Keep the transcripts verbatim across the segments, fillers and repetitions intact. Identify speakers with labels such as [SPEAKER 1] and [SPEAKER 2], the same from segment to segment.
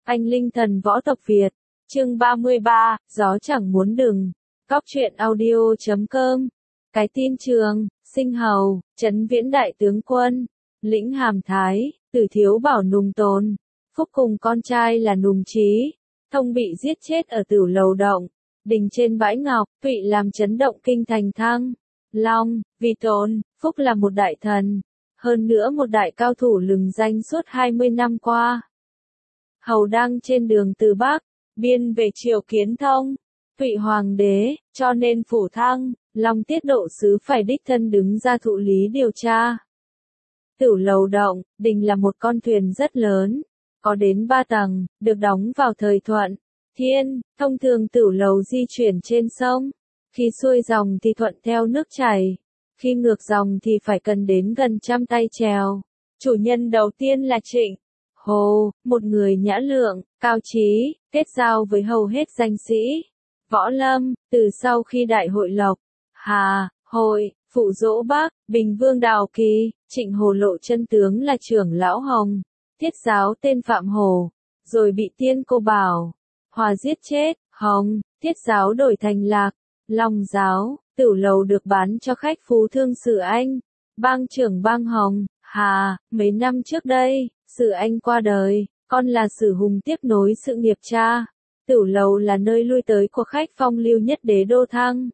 [SPEAKER 1] Anh linh thần võ tộc Việt. Chương ba mươi ba, gió chẳng muốn đừng. Góc truyện audio chấm com. Cái tin trường, Sinh Hầu, Trấn Viễn đại tướng quân, lĩnh Hàm Thái, Tử Thiếu Bảo Nùng Tồn, Phúc cùng con trai là Nùng Trí, Thông bị giết chết ở Tửu Lầu Động, đình trên bãi ngọc, Tụy làm chấn động kinh thành Thăng Long. Vì Tồn, Phúc là một đại thần, hơn nữa một đại cao thủ lừng danh suốt hai mươi năm qua. Hầu đang trên đường từ Bắc, biên về triều kiến Thông, Tụy hoàng đế, cho nên phủ Thăng Long tiết độ sứ phải đích thân đứng ra thụ lý điều tra. Tửu Lầu Động, đình là một con thuyền rất lớn, có đến ba tầng, được đóng vào thời Thuận Thiên. Thông thường Tửu Lầu di chuyển trên sông, khi xuôi dòng thì thuận theo nước chảy, khi ngược dòng thì phải cần đến gần trăm tay chèo. Chủ nhân đầu tiên là Trịnh Hồ, một người nhã lượng, cao trí, kết giao với hầu hết danh sĩ võ lâm. Từ sau khi đại hội Lộc Hà hội phụ dỗ Bắc Bình Vương Đào Kỳ, Trịnh Hồ lộ chân tướng là trưởng lão Hồng Thiết giáo tên Phạm Hồ, rồi bị Tiên Cô Bảo Hòa giết chết. Hồng Thiết giáo đổi thành Lạc Long giáo. Tửu Lầu được bán cho khách phú thương Sử Anh, bang trưởng bang Hồng Hà. Mấy năm trước đây, Sử Anh qua đời, con là Sử Hùng tiếp nối sự nghiệp cha. Tửu Lầu là nơi lui tới của khách phong lưu nhất đế đô Thăng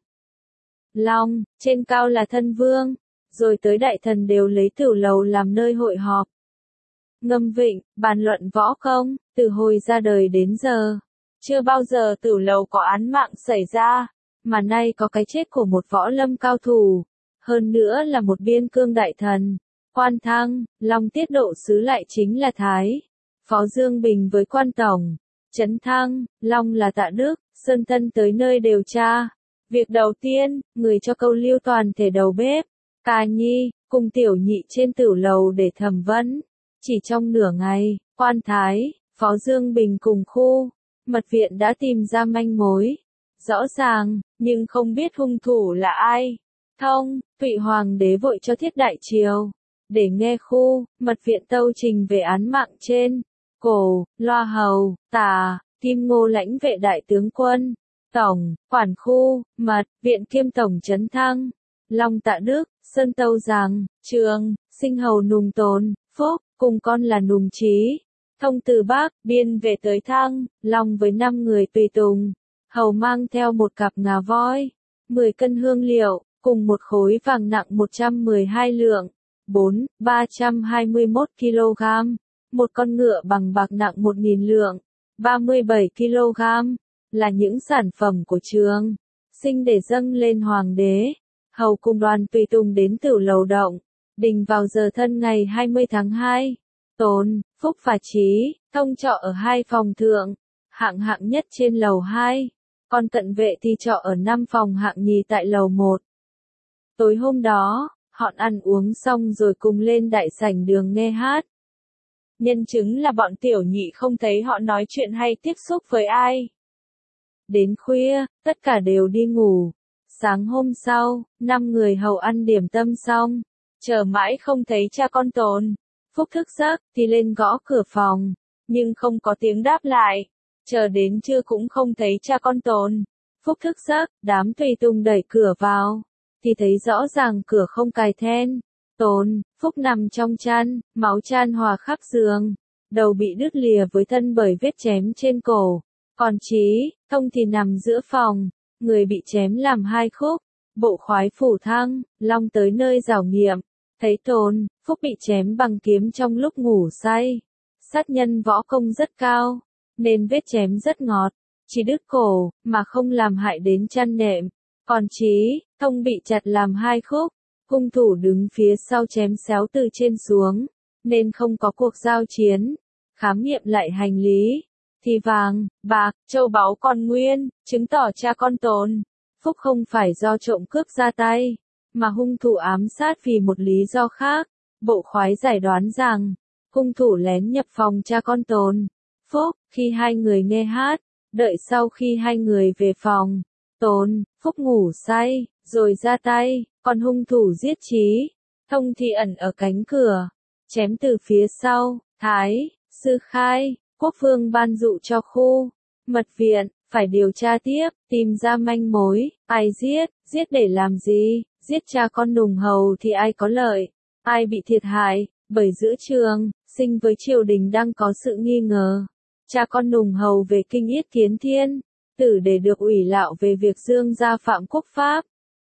[SPEAKER 1] Long, trên cao là thân vương, rồi tới đại thần đều lấy Tửu Lầu làm nơi hội họp, ngâm vịnh, bàn luận võ công. Từ hồi ra đời đến giờ, chưa bao giờ Tửu Lầu có án mạng xảy ra, mà nay có cái chết của một võ lâm cao thủ, hơn nữa là một biên cương đại thần. Quan Thăng Long tiết độ sứ lại chính là Thái Phó Dương Bình với quan tổng Trấn Thăng Long là Tạ Đức. Sơn Tân tới nơi điều tra. Việc đầu tiên, người cho câu lưu toàn thể đầu bếp Ca Nhi cùng tiểu nhị trên Tửu Lầu để thẩm vấn. Chỉ trong nửa ngày, quan Thái Phó Dương Bình cùng khu mật viện đã tìm ra manh mối rõ ràng, nhưng không biết hung thủ là ai. Thông Tụy hoàng đế vội cho thiết đại triều để nghe khu mật viện tâu trình về án mạng trên. Cổ Loa Hầu Tả Kim Ngô lãnh vệ đại tướng quân, tổng quản khu mật viện kiêm tổng Trấn Thăng Long Tạ Đức Sơn tâu rằng, Trường Sinh Hầu Nùng Tồn, Phúc cùng con là Nùng Trí, thông từ Bắc biên về tới Thăng Long với năm người tùy tùng. Hầu mang theo một cặp ngà voi, mười cân hương liệu, cùng một khối vàng nặng một trăm mười hai lượng, bốn, ba trăm hai mươi mốt ki lô gam, một con ngựa bằng bạc nặng một nghìn lượng, ba mươi bảy ki lô gam, là những sản phẩm của Trường Sinh để dâng lên hoàng đế. Hầu cùng đoàn tùy tùng đến Tửu Lầu Động, đình vào giờ thân ngày hai mươi tháng hai. Tồn, Phúc và Trí, Thông trọ ở hai phòng thượng, hạng hạng nhất trên lầu hai. Còn cận vệ thì trọ ở năm phòng hạng nhì tại lầu một. Tối hôm đó, họ ăn uống xong rồi cùng lên đại sảnh đường nghe hát. Nhân chứng là bọn tiểu nhị không thấy họ nói chuyện hay tiếp xúc với ai. Đến khuya, tất cả đều đi ngủ. Sáng hôm sau, năm người hầu ăn điểm tâm xong, chờ mãi không thấy cha con Tồn. Phúc thức giấc thì lên gõ cửa phòng, nhưng không có tiếng đáp lại. Chờ đến trưa cũng không thấy cha con Tồn. Phúc thức giấc, đám tùy tùng đẩy cửa vào, thì thấy rõ ràng cửa không cài then. Tồn, Phúc nằm trong chăn, máu chan hòa khắp giường, đầu bị đứt lìa với thân bởi vết chém trên cổ. Còn Trí, Thông thì nằm giữa phòng, người bị chém làm hai khúc. Bộ khoái phủ Thăng Long tới nơi giảo nghiệm, thấy Tồn, Phúc bị chém bằng kiếm trong lúc ngủ say. Sát nhân võ công rất cao, nên vết chém rất ngọt, chỉ đứt cổ, mà không làm hại đến chăn nệm. Còn Trí, Thông bị chặt làm hai khúc, hung thủ đứng phía sau chém xéo từ trên xuống, nên không có cuộc giao chiến. Khám nghiệm lại hành lý, thì vàng, bạc, châu báu còn nguyên, chứng tỏ cha con Tồn, Phúc không phải do trộm cướp ra tay, mà hung thủ ám sát vì một lý do khác. Bộ khoái giải đoán rằng, hung thủ lén nhập phòng cha con Tồn, Phúc, khi hai người nghe hát, đợi sau khi hai người về phòng, Tồn, Phúc ngủ say, rồi ra tay, còn hung thủ giết Trí, Thông thì ẩn ở cánh cửa, chém từ phía sau. Thái Sư khai, Quốc vương ban dụ cho khu mật viện, phải điều tra tiếp, tìm ra manh mối, ai giết, giết để làm gì, giết cha con nùng hầu thì ai có lợi, ai bị thiệt hại, bởi giữa Trường Sinh với triều đình đang có sự nghi ngờ. Cha con nùng hầu về kinh yết kiến thiên, tử để được ủy lạo về việc Dương gia phạm quốc pháp.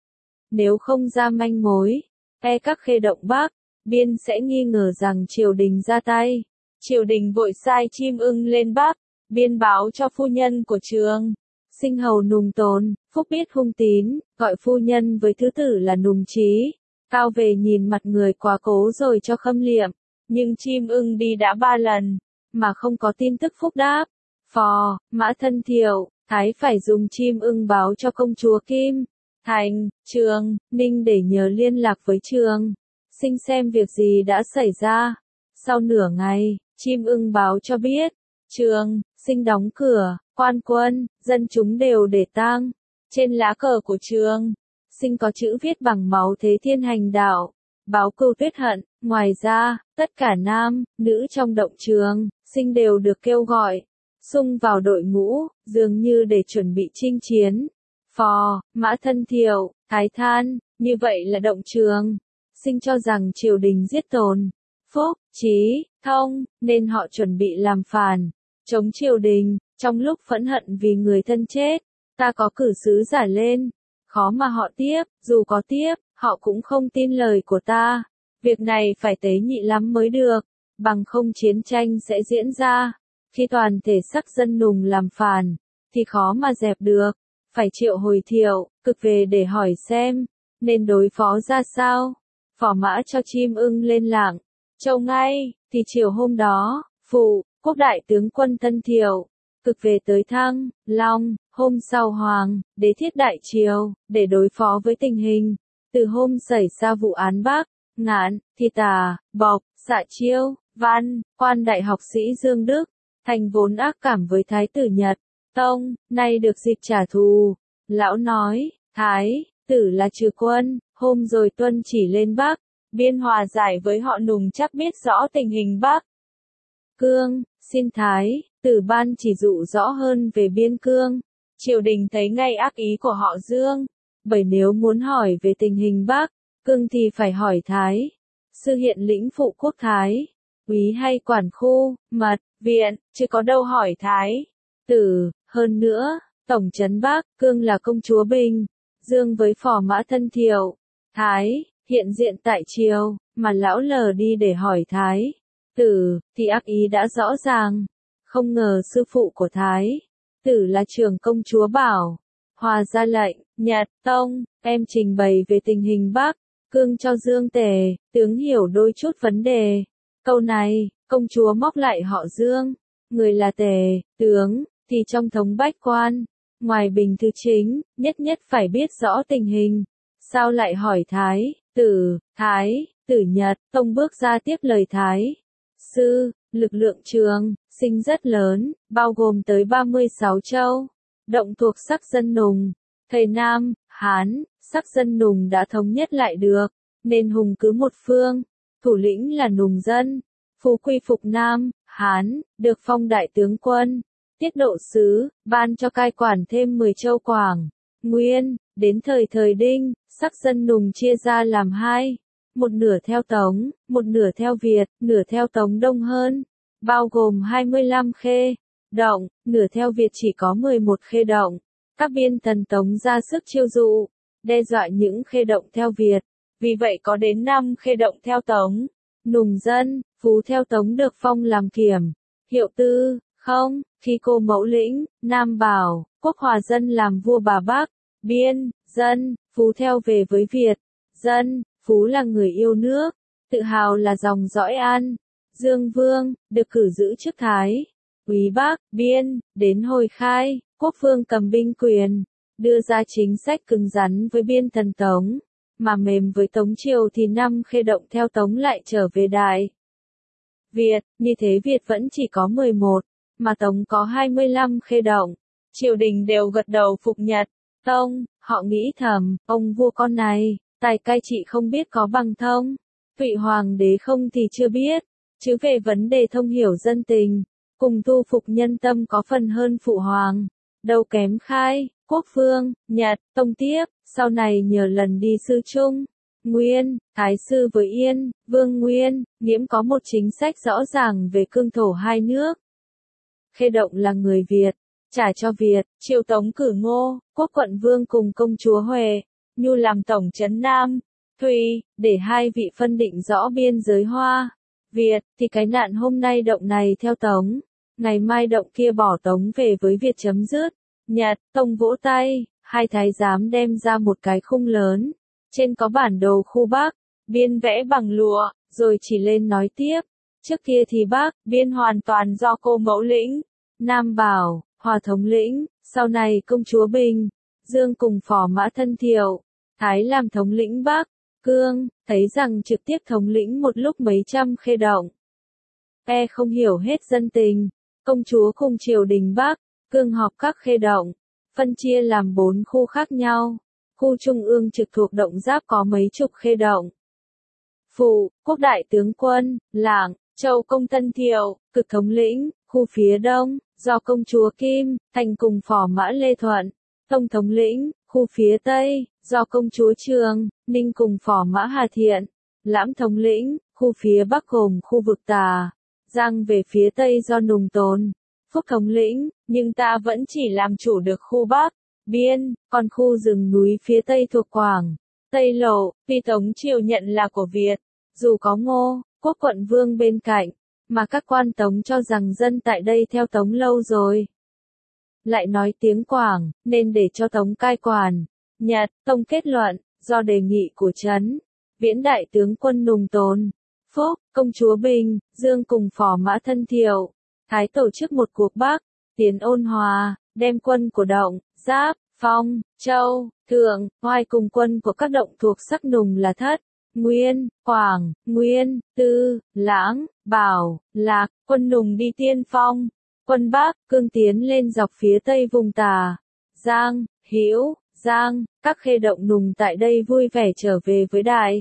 [SPEAKER 1] Nếu không ra manh mối, e các khê động Bắc, Biên sẽ nghi ngờ rằng triều đình ra tay. Triều đình vội sai chim ưng lên Bắc, Biên báo cho phu nhân của Trường Sinh hầu Nùng Tồn, Phúc biết hung tín, gọi phu nhân với thứ tử là Nùng Trí. Cao về nhìn mặt người quá cố rồi cho khâm liệm, nhưng chim ưng đi đã ba lần, mà không có tin tức Phúc đáp. Phò, Mã Thân Thiệu, Thái phải dùng chim ưng báo cho công chúa Kim Thành, Trường Ninh để nhờ liên lạc với Trường Sinh xem việc gì đã xảy ra. Sau nửa ngày, chim ưng báo cho biết, Trường Sinh đóng cửa, quan quân, dân chúng đều để tang. Trên lá cờ của Trường Sinh có chữ viết bằng máu thế thiên hành đạo, báo cưu tuyết hận. Ngoài ra, tất cả nam, nữ trong động Trường Sinh đều được kêu gọi, xung vào đội ngũ, dường như để chuẩn bị chinh chiến. Phò, Mã Thân Thiệu, Thái than, như vậy là động Trường Sinh cho rằng triều đình giết Tồn, Phúc, Trí, Thông, nên họ chuẩn bị làm phản, chống triều đình. Trong lúc phẫn hận vì người thân chết, ta có cử sứ giả lên, khó mà họ tiếp, dù có tiếp, họ cũng không tin lời của ta. Việc này phải tế nhị lắm mới được, bằng không chiến tranh sẽ diễn ra. Khi toàn thể sắc dân Nùng làm phản, thì khó mà dẹp được, phải triệu hồi Thiệu, Cực về để hỏi xem, nên đối phó ra sao. Phò Mã cho chim ưng lên Lạng Châu ngay, thì chiều hôm đó, phụ, quốc đại tướng quân Thân Thiệu, Cực về tới Thăng Long, hôm sau Hoàng đế thiết đại triều, để đối phó với tình hình. Từ hôm xảy ra vụ án Bắc Ngạn, thì Tả, Bộc, Xạ Chiêu, Văn, quan đại học sĩ Dương Đức, Thành vốn ác cảm với Thái tử Nhật Tông, nay được dịp trả thù. Lão nói, Thái tử là trừ quân, hôm rồi tuân chỉ lên Bắc, Biên hòa giải với họ Nùng chắc biết rõ tình hình Bắc Cương, xin Thái tử ban chỉ dụ rõ hơn về Biên Cương. Triều đình thấy ngay ác ý của họ Dương, bởi nếu muốn hỏi về tình hình Bắc Cương thì phải hỏi Thái sư hiện lĩnh phụ quốc Thái úy hay quản khu mật viện, chứ có đâu hỏi Thái tử. Hơn nữa, tổng trấn Bắc Cương là công chúa Bình Dương với Phò Mã Thân Thiệu, Thái hiện diện tại triều, mà lão lờ đi để hỏi Thái tử, thì ác ý đã rõ ràng. Không ngờ sư phụ của Thái tử là Trưởng công chúa Bảo Hòa ra lệnh, Nhật Tông, em trình bày về tình hình Bắc Cương cho Dương Tề, tướng hiểu đôi chút vấn đề. Câu này, công chúa móc lại họ Dương, người là Tề, tướng, thì trong thống bách quan, ngoài bình thư chính, nhất nhất phải biết rõ tình hình. Sao lại hỏi Thái tử? Thái tử Nhật Tông bước ra tiếp lời Thái sư, lực lượng Trường Sinh rất lớn, bao gồm tới ba mươi sáu châu, động thuộc sắc dân Nùng. Thời Nam, Hán, sắc dân Nùng đã thống nhất lại được, nên hùng cứ một phương, thủ lĩnh là Nùng dân. Phú quy phục Nam, Hán, được phong đại tướng quân, tiết độ sứ, ban cho cai quản thêm mười châu Quảng, Nguyên. Đến thời thời Đinh, sắc dân Nùng chia ra làm hai, một nửa theo Tống, một nửa theo Việt, nửa theo Tống đông hơn, bao gồm hai mươi lăm khê động, nửa theo Việt chỉ có mười một khê động. Các biên thần Tống ra sức chiêu dụ, đe dọa những khê động theo Việt, vì vậy có đến năm khê động theo Tống. Nùng dân, Phú theo Tống được phong làm kiểm, hiệu tư, không, khi cô mẫu lĩnh, Nam Bảo, Quốc Hòa dân làm vua bà Bắc, Biên, dân, Phú theo về với Việt, dân, Phú là người yêu nước, tự hào là dòng dõi An, Dương Vương, được cử giữ chức Thái úy Bắc, Biên. Đến hồi khai, Quốc vương cầm binh quyền, đưa ra chính sách cứng rắn với biên thần Tống, mà mềm với Tống triều thì năm khê động theo Tống lại trở về Đại Việt, như thế Việt vẫn chỉ có mười một, mà Tống có hai mươi lăm khê động. Triều đình đều gật đầu phục Nhật Tông, họ nghĩ thầm, ông vua con này, tài cai trị không biết có bằng Thông Thụy hoàng đế không thì chưa biết, chứ về vấn đề thông hiểu dân tình, cùng thu phục nhân tâm có phần hơn phụ hoàng, đâu kém khai, quốc vương, Nhật, tông tiếp, sau này nhờ lần đi sư Trung, Nguyên, Thái sư với Yên, Vương Nguyên, Nghiễm có một chính sách rõ ràng về cương thổ hai nước. Khê Động là người Việt, trả cho Việt, Triệu Tống cử Ngô, quốc quận vương cùng công chúa Huệ, Nhu làm tổng trấn Nam, Thùy, để hai vị phân định rõ biên giới Hoa, Việt, thì cái nạn hôm nay Động này theo Tống, ngày mai Động kia bỏ Tống về với Việt chấm dứt. Nhật, Tông vỗ tay, hai thái giám đem ra một cái khung lớn, trên có bản đồ khu Bắc, biên vẽ bằng lụa, rồi chỉ lên nói tiếp, trước kia thì Bắc, biên hoàn toàn do cô mẫu lĩnh, Nam bảo, Hòa thống lĩnh, sau này công chúa Bình, Dương cùng phò mã Thân Thiệu, Thái làm thống lĩnh Bắc, Cương, thấy rằng trực tiếp thống lĩnh một lúc mấy trăm Khê Động. E không hiểu hết dân tình, công chúa cùng triều đình Bắc, Cương họp các Khê Động, phân chia làm bốn khu khác nhau. Khu trung ương trực thuộc Động Giáp có mấy chục Khê Động. Phụ, quốc đại tướng quân, Lạng, Châu công Tân Thiệu, cực thống lĩnh, khu phía đông, do công chúa Kim, Thành cùng phò mã Lê Thuận, tông thống lĩnh, khu phía tây, do công chúa Trường, Ninh cùng phò mã Hà Thiện, Lãm thống lĩnh, khu phía bắc gồm khu vực Tà, Giang về phía tây do Nùng Tồn, Phúc thống lĩnh, nhưng ta vẫn chỉ làm chủ được khu Bắc, Biên, còn khu rừng núi phía tây thuộc Quảng, Tây Lộ, vì Tống triều nhận là của Việt, dù có Ngô, quốc quận vương bên cạnh, mà các quan Tống cho rằng dân tại đây theo Tống lâu rồi. Lại nói tiếng Quảng, nên để cho Tống cai quản. Nhật, Tông kết luận, do đề nghị của Trấn, Viễn đại tướng quân Nùng Tồn, Phúc, công chúa Bình, Dương cùng phò mã Thân Thiệu, Thái tổ chức một cuộc Bắc, tiến ôn hòa, đem quân của Động, Giáp, Phong, Châu, Thượng, Hoài cùng quân của các động thuộc sắc Nùng là Thất, Nguyên, Quảng, Nguyên, Tư, Lãng, Bảo, Lạc, quân Nùng đi tiên phong, quân Bắc, Cương tiến lên dọc phía tây vùng Tà, Giang, Hữu, Giang, các Khê Động Nùng tại đây vui vẻ trở về với Đại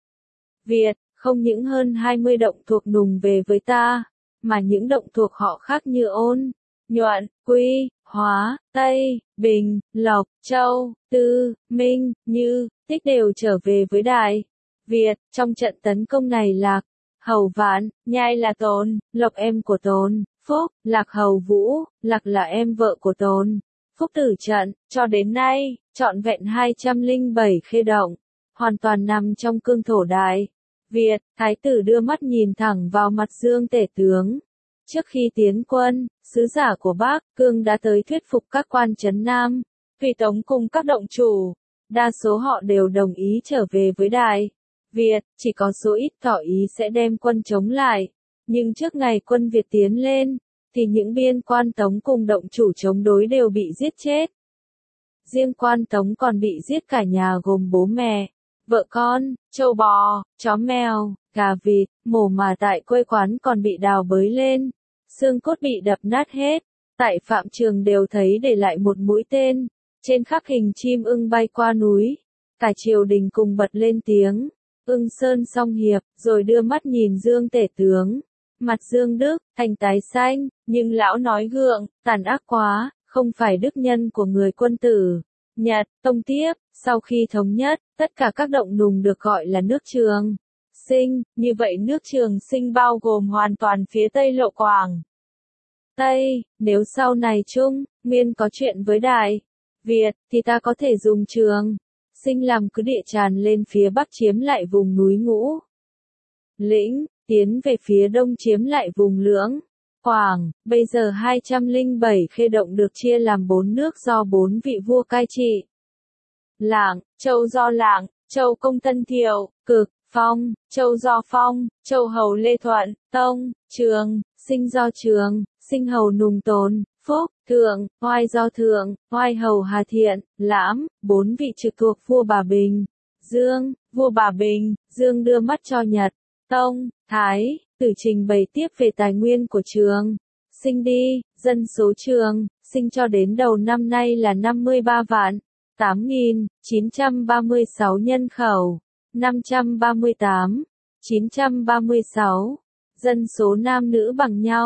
[SPEAKER 1] Việt, không những hơn hai mươi động thuộc Nùng về với ta, mà những động thuộc họ khác như Ôn, Nhuận, Quy, Hóa, Tây, Bình, Lộc, Châu, Tư, Minh, Như, Tích đều trở về với Đại Việt. Trong trận tấn công này Lạc, Hầu Vạn, Nhai là Tồn, Lộc em của Tồn, Phúc, Lạc Hầu Vũ, Lạc là em vợ của Tồn, Phúc tử trận, cho đến nay, trọn vẹn hai trăm lẻ bảy Khê Động, hoàn toàn nằm trong cương thổ Đại Việt. Thái tử đưa mắt nhìn thẳng vào mặt Dương tể tướng. Trước khi tiến quân, sứ giả của Bắc, Cương đã tới thuyết phục các quan trấn Nam, Tùy Tống cùng các động chủ. Đa số họ đều đồng ý trở về với Đại Việt, chỉ có số ít tỏ ý sẽ đem quân chống lại. Nhưng trước ngày quân Việt tiến lên, thì những biên quan Tống cùng động chủ chống đối đều bị giết chết. Riêng quan Tống còn bị giết cả nhà gồm bố mẹ, vợ con, trâu bò, chó mèo, gà vịt, mổ mà tại quê quán còn bị đào bới lên, xương cốt bị đập nát hết. Tại Phạm Trường đều thấy để lại một mũi tên, trên khắc hình chim ưng bay qua núi. Cả triều đình cùng bật lên tiếng, Ưng Sơn song hiệp, rồi đưa mắt nhìn Dương tể tướng. Mặt Dương Đức, thành tái xanh, nhưng lão nói gượng, tàn ác quá, không phải đức nhân của người quân tử. Nhật, Tông tiếp, sau khi thống nhất, tất cả các động Nùng được gọi là nước Trường Sinh, như vậy nước Trường Sinh bao gồm hoàn toàn phía Tây Lộ Quảng. Tây, nếu sau này Trung, Nguyên có chuyện với Đại Việt, thì ta có thể dùng Trường Sinh làm cứ địa tràn lên phía Bắc chiếm lại vùng núi Ngũ Lĩnh, tiến về phía Đông chiếm lại vùng Lưỡng Quảng. Bây giờ hai trăm lẻ bảy Khê Động được chia làm bốn nước do bốn vị vua cai trị. Lạng, Châu do Lạng, Châu công Tân Thiệu, Cực, Phong, Châu do Phong, Châu hầu Lê Thuận, Tông, Trường Sinh do Trường Sinh hầu Nùng Tồn, Phúc, Thượng, Hoài do Thượng, Hoài hầu Hà Thiện, Lãm, bốn vị trực thuộc vua Bà Bình. Dương, vua Bà Bình, Dương đưa mắt cho Nhật, Tông, Thái, Tử trình bày tiếp về tài nguyên của Trường Sinh đi. Dân số Trường Sinh cho đến đầu năm nay là năm mươi ba vạn, tám nghìn, chín trăm ba mươi sáu nhân khẩu, năm trăm ba mươi tám, chín trăm ba mươi sáu. Dân số nam nữ bằng nhau.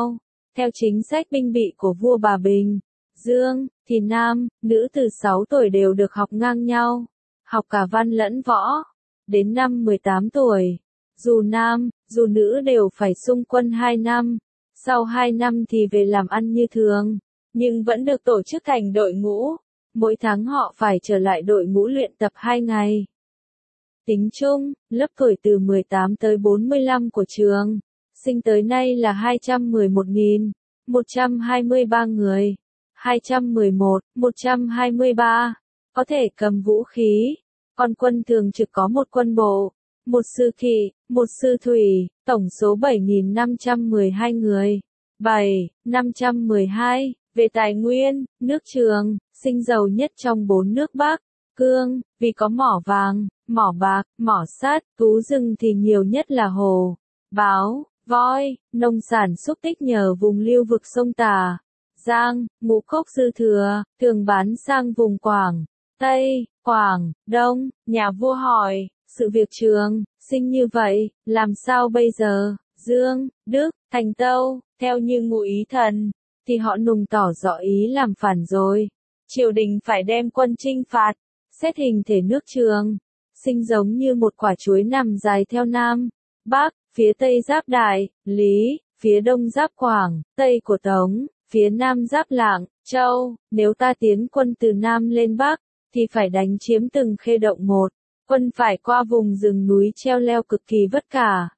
[SPEAKER 1] Theo chính sách binh bị của vua Bà Bình, Dương, thì nam, nữ từ sáu tuổi đều được học ngang nhau, học cả văn lẫn võ. Đến năm mười tám tuổi, dù nam, dù nữ đều phải xung quân hai năm, sau hai năm thì về làm ăn như thường, nhưng vẫn được tổ chức thành đội ngũ, mỗi tháng họ phải trở lại đội ngũ luyện tập hai ngày. Tính chung, lớp tuổi từ mười tám tới bốn mươi lăm của trường, sinh tới nay là hai trăm mười một nghìn một trăm hai mươi ba người, hai trăm mười một nghìn một trăm hai mươi ba, có thể cầm vũ khí, còn quân thường trực có một quân bộ, một sư kỵ, một sư thủy, tổng số bảy nghìn năm trăm mười hai người. bảy nghìn năm trăm mười hai, về tài nguyên, nước Trường, sinh giàu nhất trong bốn nước Bắc, Cương, vì có mỏ vàng, mỏ bạc, mỏ sắt, thú rừng thì nhiều nhất là hồ, báo, voi, nông sản xúc tích nhờ vùng lưu vực sông Tà, Giang, ngũ cốc dư thừa, thường bán sang vùng Quảng, Tây, Quảng, Đông. Nhà vua hỏi, sự việc Trường, sinh như vậy, làm sao bây giờ? Dương, Đức, Thành Tâu, theo như Ngụ Ý Thần, thì họ nùng tỏ rõ ý làm phản rồi. Triều đình phải đem quân chinh phạt, xét hình thể nước Trường, sinh giống như một quả chuối nằm dài theo Nam, Bắc, phía Tây giáp Đại, Lý, phía Đông giáp Quảng, Tây của Tống, phía Nam giáp Lạng, Châu. Nếu ta tiến quân từ Nam lên Bắc, thì phải đánh chiếm từng khê động một, quân phải qua vùng rừng núi treo leo cực kỳ vất vả.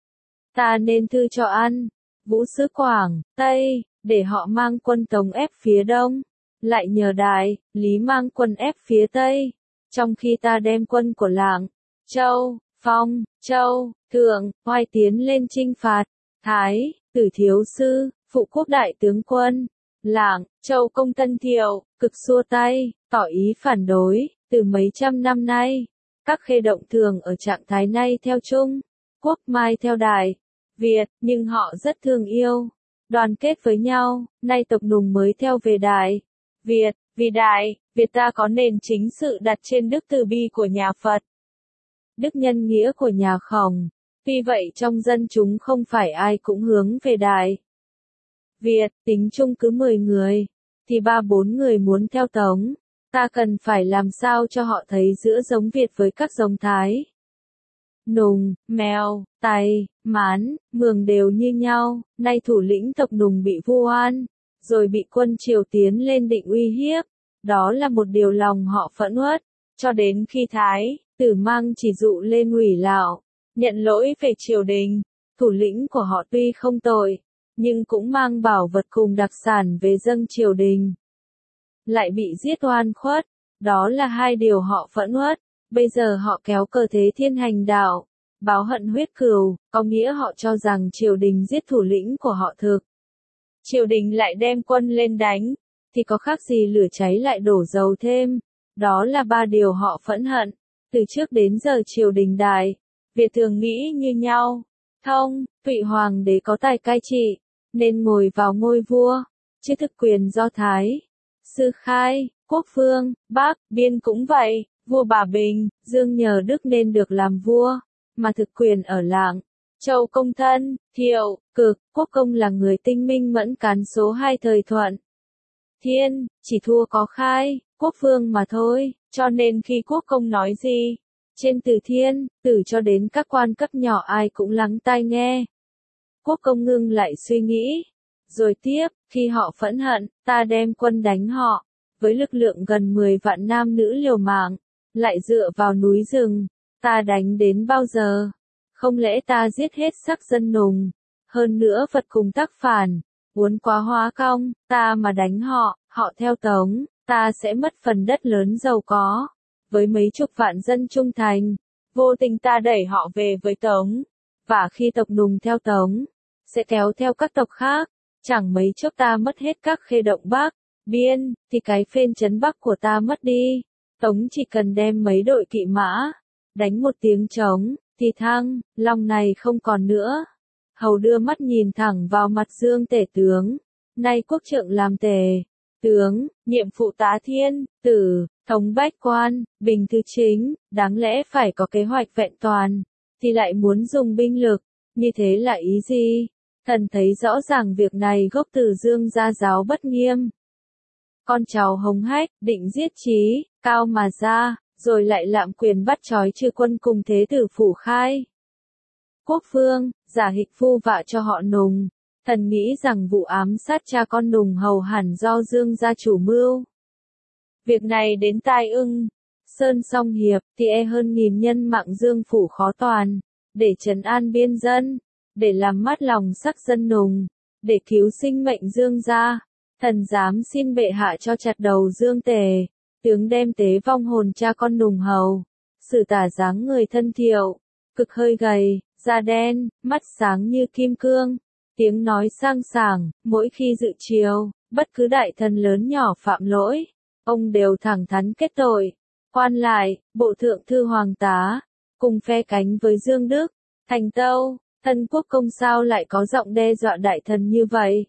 [SPEAKER 1] Ta nên thư cho ăn, Vũ sứ Quảng, Tây, để họ mang quân Tống ép phía Đông, lại nhờ Đại, Lý mang quân ép phía Tây, trong khi ta đem quân của Lạng, Châu, Phong, Châu, Thượng, Hoài tiến lên chinh phạt. Thái, Tử Thiếu Sư, phụ quốc đại tướng quân, Lạng, Châu công Tân Thiệu, cực xua tay, tỏ ý phản đối. Từ mấy trăm năm nay, các khê động thường ở trạng thái nay theo Trung Quốc, mai theo Đại Việt, nhưng họ rất thương yêu, đoàn kết với nhau. Nay tộc Nùng mới theo về Đại Việt, vì Đại Việt ta có nền chính sự đặt trên đức từ bi của nhà Phật, đức nhân nghĩa của nhà Khổng. Vì vậy trong dân chúng không phải ai cũng hướng về Đại Việt, tính chung cứ mười người, thì ba bốn người muốn theo Tống. Ta cần phải làm sao cho họ thấy giữa giống Việt với các giống Thái, Nùng, Mèo, Tày, Mán, Mường đều như nhau. Nay thủ lĩnh tộc Nùng bị vu oan, rồi bị quân Triều tiến lên định uy hiếp. Đó là một điều lòng họ phẫn uất, cho đến khi Thái Tử mang chỉ dụ lên Ủy Lạo, nhận lỗi về triều đình. Thủ lĩnh của họ tuy không tội, nhưng cũng mang bảo vật cùng đặc sản về dâng triều đình, lại bị giết oan khuất. Đó là hai điều họ phẫn uất. Bây giờ họ kéo cờ thế thiên hành đạo, báo hận huyết cừu, có nghĩa họ cho rằng triều đình giết thủ lĩnh của họ thực. Triều đình lại đem quân lên đánh, thì có khác gì lửa cháy lại đổ dầu thêm. Đó là ba điều họ phẫn hận. Từ trước đến giờ triều đình Đại Việt thường nghĩ như nhau. Thông, Thụy Hoàng đế có tài cai trị, nên ngồi vào ngôi vua, chứ thực quyền do Thái Sư khai, Quốc Vương, Bắc, Biên cũng vậy. Vua Bà Bình, Dương nhờ Đức nên được làm vua, mà thực quyền ở Lạng, Châu công Thân, Thiệu, Cực. Quốc công là người tinh minh mẫn cán số hai thời Thuận Thiên, chỉ thua có Khai, Quốc Vương mà thôi, cho nên khi quốc công nói gì, trên từ Thiên, Tử cho đến các quan cấp nhỏ ai cũng lắng tai nghe. Quốc công ngưng lại suy nghĩ, rồi tiếp, khi họ phẫn hận, ta đem quân đánh họ, với lực lượng gần mười vạn nam nữ liều mạng, lại dựa vào núi rừng, ta đánh đến bao giờ? Không lẽ ta giết hết sắc dân Nùng? Hơn nữa Phật cùng tác phản, muốn quá hóa công, ta mà đánh họ, họ theo Tống, ta sẽ mất phần đất lớn giàu có, với mấy chục vạn dân trung thành. Vô tình ta đẩy họ về với Tống, và khi tộc Nùng theo Tống, sẽ kéo theo các tộc khác, chẳng mấy chốc ta mất hết các khê động Bắc, Biên, thì cái phên trấn Bắc của ta mất đi. Tống chỉ cần đem mấy đội kỵ mã, đánh một tiếng trống, thì Thăng, Long này không còn nữa. Hầu đưa mắt nhìn thẳng vào mặt Dương tể tướng, nay quốc trượng làm tể tướng, nhiệm phụ tá thiên, tử, thống bách quan, bình thư chính, đáng lẽ phải có kế hoạch vẹn toàn, thì lại muốn dùng binh lực, như thế là ý gì? Thần thấy rõ ràng việc này gốc từ Dương gia giáo bất nghiêm. Con cháu hống hách, định giết Trí, Cao mà ra, rồi lại lạm quyền bắt trói trừ quân cùng thế tử Phủ Khai. Quốc vương, giả hịch phu vạ cho họ Nùng. Thần nghĩ rằng vụ ám sát cha con Nùng Hầu hẳn do Dương gia chủ mưu. Việc này đến tai ưng Sơn Song Hiệp thì e hơn nghìn nhân mạng Dương phủ khó toàn, để trấn an biên dân, để làm mát lòng sắc dân Nùng, để cứu sinh mệnh Dương gia. Thần dám xin bệ hạ cho chặt đầu Dương Tề, tướng đem tế vong hồn cha con Nùng Hầu. Sử tả dáng người thân thiệu, cực hơi gầy, da đen, mắt sáng như kim cương, tiếng nói sang sảng. Mỗi khi dự triều, bất cứ đại thần lớn nhỏ phạm lỗi, ông đều thẳng thắn kết tội. Quan lại, bộ thượng thư hoàng tá, cùng phe cánh với Dương Đức, Thành Tâu, thân quốc công sao lại có giọng đe dọa đại thần như vậy?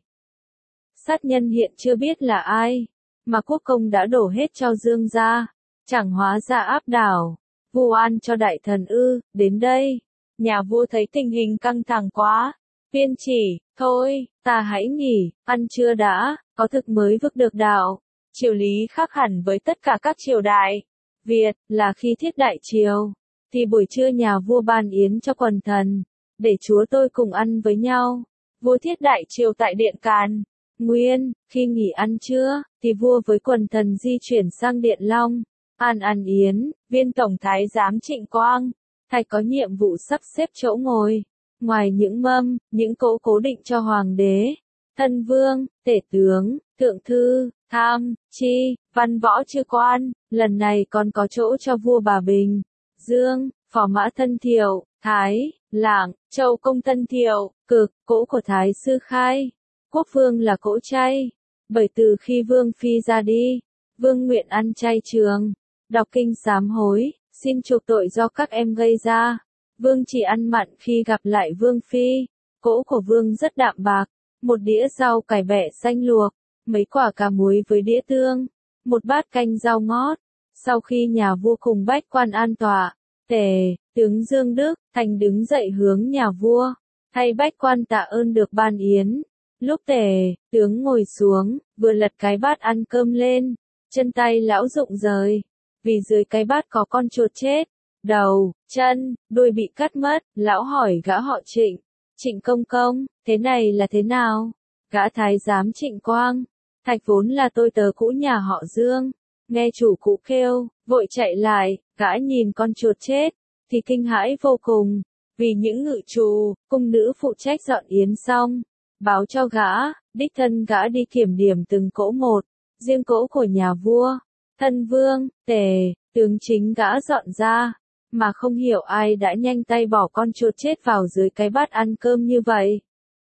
[SPEAKER 1] Sát nhân hiện chưa biết là ai, mà quốc công đã đổ hết cho Dương gia, chẳng hóa ra áp đảo, vu oan cho đại thần ư? Đến đây, nhà vua thấy tình hình căng thẳng quá, viên chỉ, thôi, ta hãy nghỉ, ăn trưa đã, có thực mới vực được đạo. Triều lý khác hẳn với tất cả các triều đại Việt, là khi thiết đại triều, thì buổi trưa nhà vua ban yến cho quần thần, để chúa tôi cùng ăn với nhau. Vua thiết đại triều tại điện Càn Nguyên, khi nghỉ ăn trưa, thì vua với quần thần di chuyển sang điện Long, an ăn yến. Viên tổng thái giám Trịnh Quang Thạch có nhiệm vụ sắp xếp chỗ ngồi, ngoài những mâm, những cỗ cố định cho hoàng đế, thân vương, tể tướng, thượng thư, tham, chi, văn võ chư quan. Lần này còn có chỗ cho vua Bà Bình, Dương, phò mã thân thiệu, Thái, Lạng, Châu công thân thiệu, Cực, cỗ của Thái sư Khai. Quốc vương là cỗ chay, bởi từ khi vương phi ra đi, vương nguyện ăn chay trường, đọc kinh sám hối, xin chuộc tội do các em gây ra. Vương chỉ ăn mặn khi gặp lại vương phi. Cỗ của vương rất đạm bạc, một đĩa rau cải bẹ xanh luộc, mấy quả cà muối với đĩa tương, một bát canh rau ngót. Sau khi nhà vua cùng bách quan an tọa, Tề, tướng Dương Đức, Thành đứng dậy hướng nhà vua, thay bách quan tạ ơn được ban yến. Lúc Tề, tướng ngồi xuống, vừa lật cái bát ăn cơm lên, chân tay lão rụng rời, vì dưới cái bát có con chuột chết, đầu, chân, đuôi bị cắt mất. Lão hỏi gã họ Trịnh, Trịnh công công, thế này là thế nào? Gã thái giám Trịnh Quang Thạch vốn là tôi tớ cũ nhà họ Dương, nghe chủ cũ kêu, vội chạy lại. Gã nhìn con chuột chết, thì kinh hãi vô cùng, vì những ngự trù, cung nữ phụ trách dọn yến xong, báo cho gã, đích thân gã đi kiểm điểm từng cỗ một, riêng cỗ của nhà vua, thân vương, tề, tướng chính gã dọn ra, mà không hiểu ai đã nhanh tay bỏ con chuột chết vào dưới cái bát ăn cơm như vậy.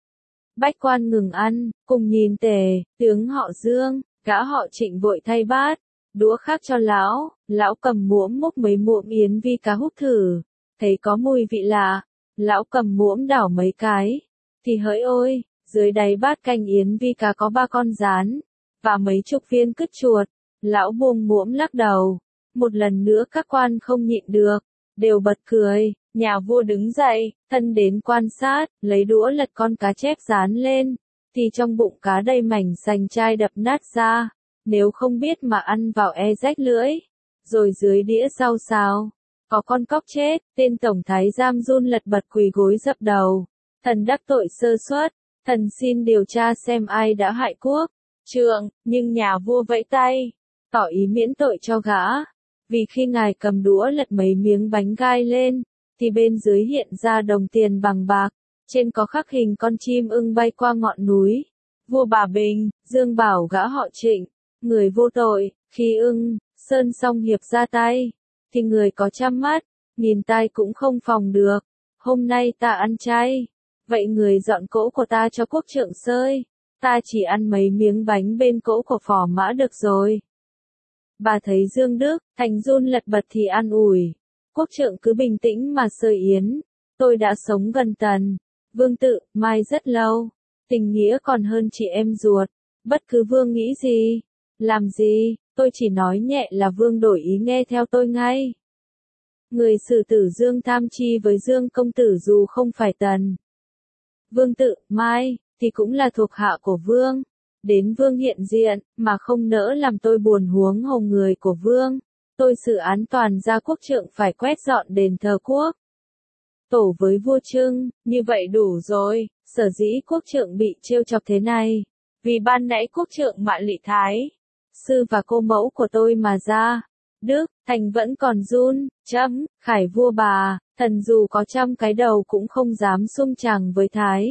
[SPEAKER 1] Bách quan ngừng ăn, cùng nhìn Tề, tướng họ Dương, gã họ Trịnh vội thay bát, đũa khác cho lão. Lão cầm muỗng múc mấy muỗng yến vi cá hút thử, thấy có mùi vị lạ, lão cầm muỗng đảo mấy cái, thì hỡi ôi, dưới đáy bát canh yến vi cá có ba con gián, và mấy chục viên cứt chuột. Lão buông muỗng lắc đầu. Một lần nữa các quan không nhịn được, đều bật cười. Nhà vua đứng dậy, thân đến quan sát, lấy đũa lật con cá chép rán lên, thì trong bụng cá đầy mảnh sành chai đập nát ra, nếu không biết mà ăn vào e rách lưỡi. Rồi dưới đĩa rau xào, có con cóc chết. Tên tổng thái giám run lật bật quỳ gối dập đầu. Thần đắc tội sơ suất, thần xin điều tra xem ai đã hại quốc trượng. Nhưng nhà vua vẫy tay, tỏ ý miễn tội cho gã, vì khi ngài cầm đũa lật mấy miếng bánh gai lên, thì bên dưới hiện ra đồng tiền bằng bạc, trên có khắc hình con chim ưng bay qua ngọn núi. Vua Bà Bình, Dương bảo gã họ Trịnh, người vô tội, khi ưng, Sơn Song Hiệp ra tay, thì người có trăm mắt, nhìn tai cũng không phòng được. Hôm nay ta ăn chay, vậy người dọn cỗ của ta cho quốc trượng sơi, ta chỉ ăn mấy miếng bánh bên cỗ của phò mã được rồi. Bà thấy Dương Đức, Thành run lật bật thì an ủi, quốc trượng cứ bình tĩnh mà sơi yến, tôi đã sống gần Tần Vương tự Mai rất lâu, tình nghĩa còn hơn chị em ruột, bất cứ vương nghĩ gì, làm gì, tôi chỉ nói nhẹ là vương đổi ý nghe theo tôi ngay. Người xử tử Dương tham chi với Dương công tử dù không phải Tần Vương Tự Mai, thì cũng là thuộc hạ của Vương. Đến Vương hiện diện, mà không nỡ làm tôi buồn huống hồ người của Vương. Tôi xử án toàn gia quốc trượng phải quét dọn đền thờ quốc tổ với vua Trưng, như vậy đủ rồi, sở dĩ quốc trượng bị trêu chọc thế này. Vì ban nãy quốc trượng Mạn Lị Thái, sư và cô mẫu của tôi mà ra. Đức, thành vẫn còn run, chấm, khải vua bà, thần dù có trăm cái đầu cũng không dám xung chàng với Thái.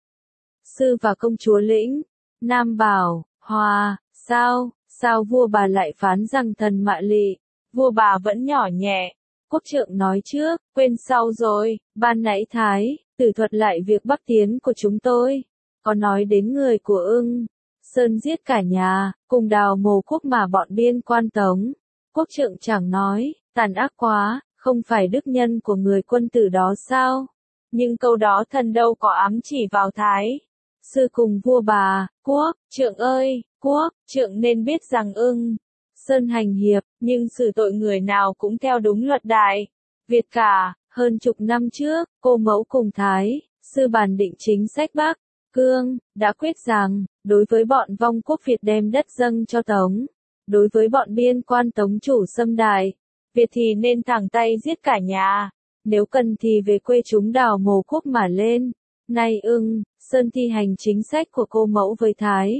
[SPEAKER 1] Sư và công chúa Lĩnh, Nam bảo, Hòa, sao, sao vua bà lại phán rằng thần Mạn Lị, vua bà vẫn nhỏ nhẹ. Quốc trượng nói trước, quên sau rồi, ban nãy Thái, tử thuật lại việc bắc tiến của chúng tôi. Có nói đến người của ưng, Sơn giết cả nhà, cùng đào mồ quốc mà bọn biên quan tống. Quốc trượng chẳng nói, tàn ác quá, không phải đức nhân của người quân tử đó sao? Nhưng câu đó thần đâu có ám chỉ vào Thái. Sư cùng vua bà, quốc, trượng ơi, quốc, trượng nên biết rằng ưng, Sơn hành hiệp, nhưng xử tội người nào cũng theo đúng luật đại. Việt cả, hơn chục năm trước, cô mẫu cùng Thái, sư bàn định chính sách Bắc, Cương, đã quyết rằng, đối với bọn vong quốc Việt đem đất dâng cho Tống, đối với bọn biên quan Tống chủ xâm đại, Việt thì nên thẳng tay giết cả nhà, nếu cần thì về quê chúng đào mồ quốc mà lên. Nay ưng, Sơn thi hành chính sách của cô mẫu với Thái,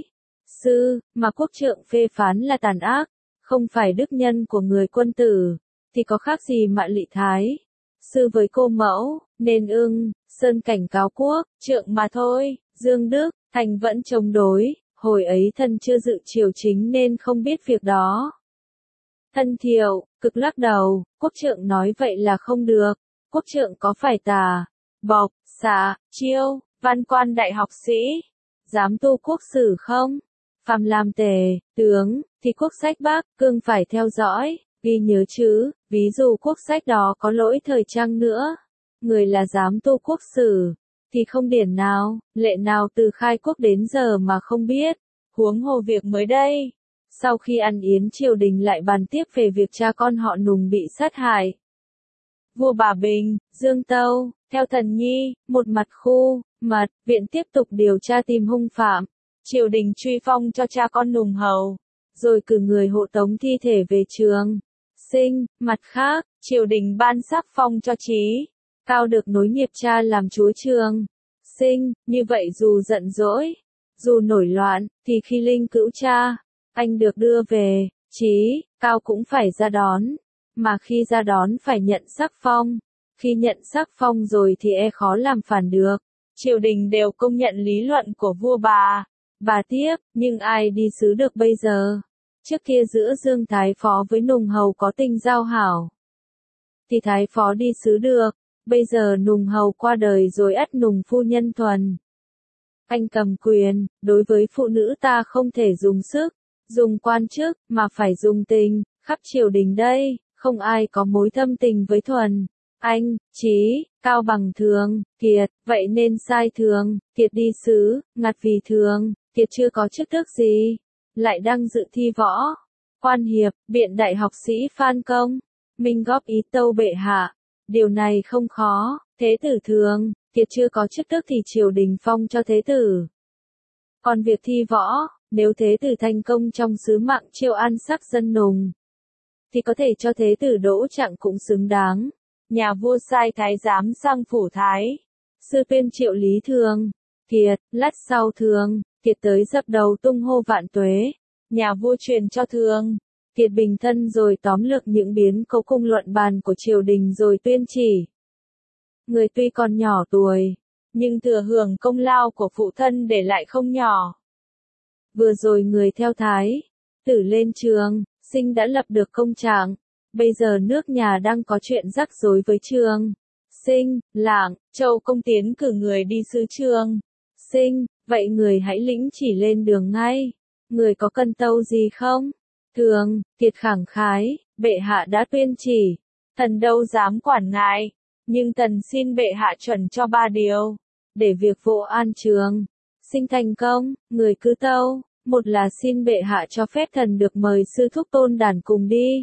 [SPEAKER 1] sư, mà quốc trượng phê phán là tàn ác, không phải đức nhân của người quân tử, thì có khác gì Mạn Lị Thái, sư với cô mẫu, nên ưng, Sơn cảnh cáo quốc, trượng mà thôi. Dương Đức, thành vẫn chống đối, hồi ấy thân chưa dự triều chính nên không biết việc đó. Thân Thiệu, cực lắc đầu, quốc trượng nói vậy là không được, quốc trượng có phải tà, bộc, xạ, chiêu, văn quan đại học sĩ, dám tu quốc sử không? Phàm làm tề, tướng, thì quốc sách Bắc, Cương phải theo dõi, ghi nhớ chứ, ví dụ quốc sách đó có lỗi thời trang nữa. Người là dám tu quốc sử, thì không điển nào, lệ nào từ khai quốc đến giờ mà không biết, huống hồ việc mới đây. Sau khi ăn yến triều đình lại bàn tiếp về việc cha con họ Nùng bị sát hại. Vua Bà Bình, Dương Tâu, theo thần nhi, một mặt khu, mật, viện tiếp tục điều tra tìm hung phạm. Triều đình truy phong cho cha con Nùng hầu, rồi cử người hộ tống thi thể về Trường Sinh. Mặt khác, triều đình ban sắc phong cho Trí Cao được nối nghiệp cha làm chúa Trường Sinh. Như vậy dù giận dỗi, dù nổi loạn, thì khi linh cữu cha, anh được đưa về, Trí Cao cũng phải ra đón, mà khi ra đón phải nhận sắc phong. Khi nhận sắc phong rồi thì e khó làm phản được. Triều đình đều công nhận lý luận của vua bà. Bà tiếp, nhưng ai đi sứ được bây giờ? Trước kia giữa Dương Thái Phó với Nùng Hầu có tình giao hảo, thì Thái Phó đi sứ được. Bây giờ Nùng Hầu qua đời rồi ắt Nùng phu nhân thuần. Anh cầm quyền, đối với phụ nữ ta không thể dùng sức, dùng quan chức, mà phải dùng tình, khắp triều đình đây, không ai có mối thâm tình với thuần. Anh, Trí Cao bằng Thường, Kiệt, vậy nên sai Thường, Kiệt đi sứ, ngặt vì Thường, Kiệt chưa có chức tước gì, lại đang dự thi võ. Quan hiệp, biện đại học sĩ Phan Công, minh góp ý tâu bệ hạ. Điều này không khó, thế tử Thường, Kiệt chưa có chức tước thì triều đình phong cho thế tử. Còn việc thi võ, nếu thế tử thành công trong sứ mạng chiêu an sắc dân Nùng, thì có thể cho thế tử đỗ trạng cũng xứng đáng. Nhà vua sai thái giám sang phủ Thái, sư tuyên triệu lý Thường, Kiệt, lát sau Thường, Kiệt tới dập đầu tung hô vạn tuế. Nhà vua truyền cho Thường, Kiệt bình thân rồi tóm lược những biến cố cung luận bàn của triều đình rồi tuyên chỉ. Người tuy còn nhỏ tuổi, nhưng thừa hưởng công lao của phụ thân để lại không nhỏ. Vừa rồi người theo Thái tử lên Trường Sinh đã lập được công trạng. Bây giờ nước nhà đang có chuyện rắc rối với Trường Sinh, Lạng, Châu Công tiến cử người đi sứ Trường Sinh, vậy người hãy lĩnh chỉ lên đường ngay. Người có cần tâu gì không? Thường, Kiệt khẳng khái, bệ hạ đã tuyên chỉ, thần đâu dám quản ngại, nhưng thần xin bệ hạ chuẩn cho ba điều, để việc vụ an Trường Sinh thành công. Người cứ tâu, một là xin bệ hạ cho phép thần được mời sư thúc Tôn Đản cùng đi.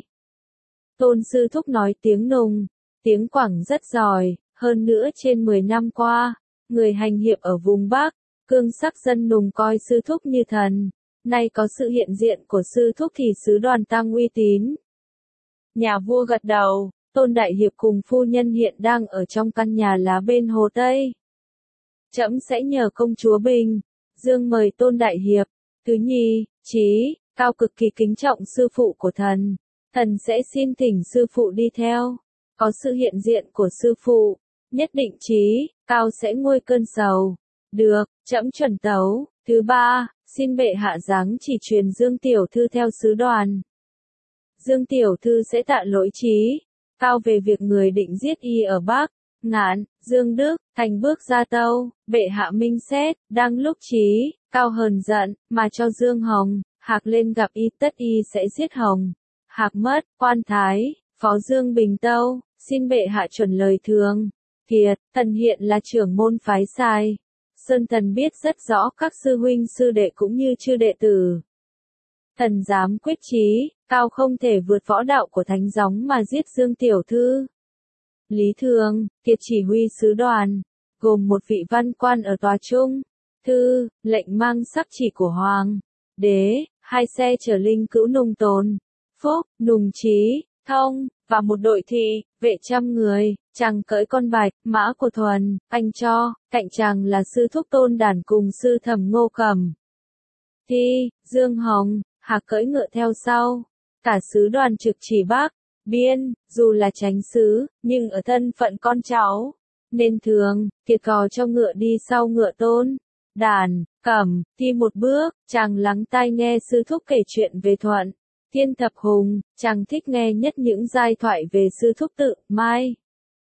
[SPEAKER 1] Tôn sư thúc nói tiếng Nùng, tiếng Quảng rất giỏi, hơn nữa trên mười năm qua, người hành hiệp ở vùng Bắc, cương sắc dân nùng coi sư thúc như thần. Nay có sự hiện diện của sư thúc thì sứ đoàn tăng uy tín. Nhà vua gật đầu, Tôn Đại Hiệp cùng phu nhân hiện đang ở trong căn nhà lá bên hồ Tây. Trẫm sẽ nhờ công chúa Bình Dương mời Tôn Đại Hiệp. Thứ Nhi, Chí, Cao cực kỳ kính trọng sư phụ của thần. Thần sẽ xin thỉnh sư phụ đi theo. Có sự hiện diện của sư phụ, nhất định Chí, Cao sẽ nguôi cơn sầu. Được, trẫm chuẩn tấu. Thứ ba, xin bệ hạ giáng chỉ truyền Dương Tiểu Thư theo sứ đoàn. Dương Tiểu Thư sẽ tạ lỗi Chí, Cao về việc người định giết y ở Bắc, Ngạn, Dương Đức, thành bước ra tâu, bệ hạ minh xét, đang lúc Chí, Cao hờn giận, mà cho Dương Hồng, Hạc lên gặp y tất y sẽ giết Hồng. Hạc mất, quan thái, phó Dương Bình tâu, xin bệ hạ chuẩn lời thường. Kiệt, thần hiện là trưởng môn phái sai. Sơn thần biết rất rõ các sư huynh sư đệ cũng như chư đệ tử. Thần dám quyết chí, Cao không thể vượt võ đạo của thánh gióng mà giết Dương Tiểu Thư. Lý Thường, Kiệt chỉ huy sứ đoàn, gồm một vị văn quan ở tòa trung, thư, lệnh mang sắc chỉ của Hoàng đế, hai xe chở linh cữu nùng tồn, phúc, nùng trí, thông, và một đội thị, vệ trăm người, chàng cưỡi con bạch, mã của Thuần, anh cho, cạnh chàng là sư thúc Tôn Đản cùng sư thẩm Ngô Cẩm. Thi, Dương Hồng, Hạc cưỡi ngựa theo sau, cả sứ đoàn trực chỉ Bắc, Biên, dù là chánh sứ, nhưng ở thân phận con cháu, nên thường, Kiệt cò cho ngựa đi sau ngựa Tôn Đản, Cẩm, Thi một bước, chàng lắng tai nghe sư thúc kể chuyện về Thuận Thiên Thập Hùng, chàng thích nghe nhất những giai thoại về sư thúc Tự Mai.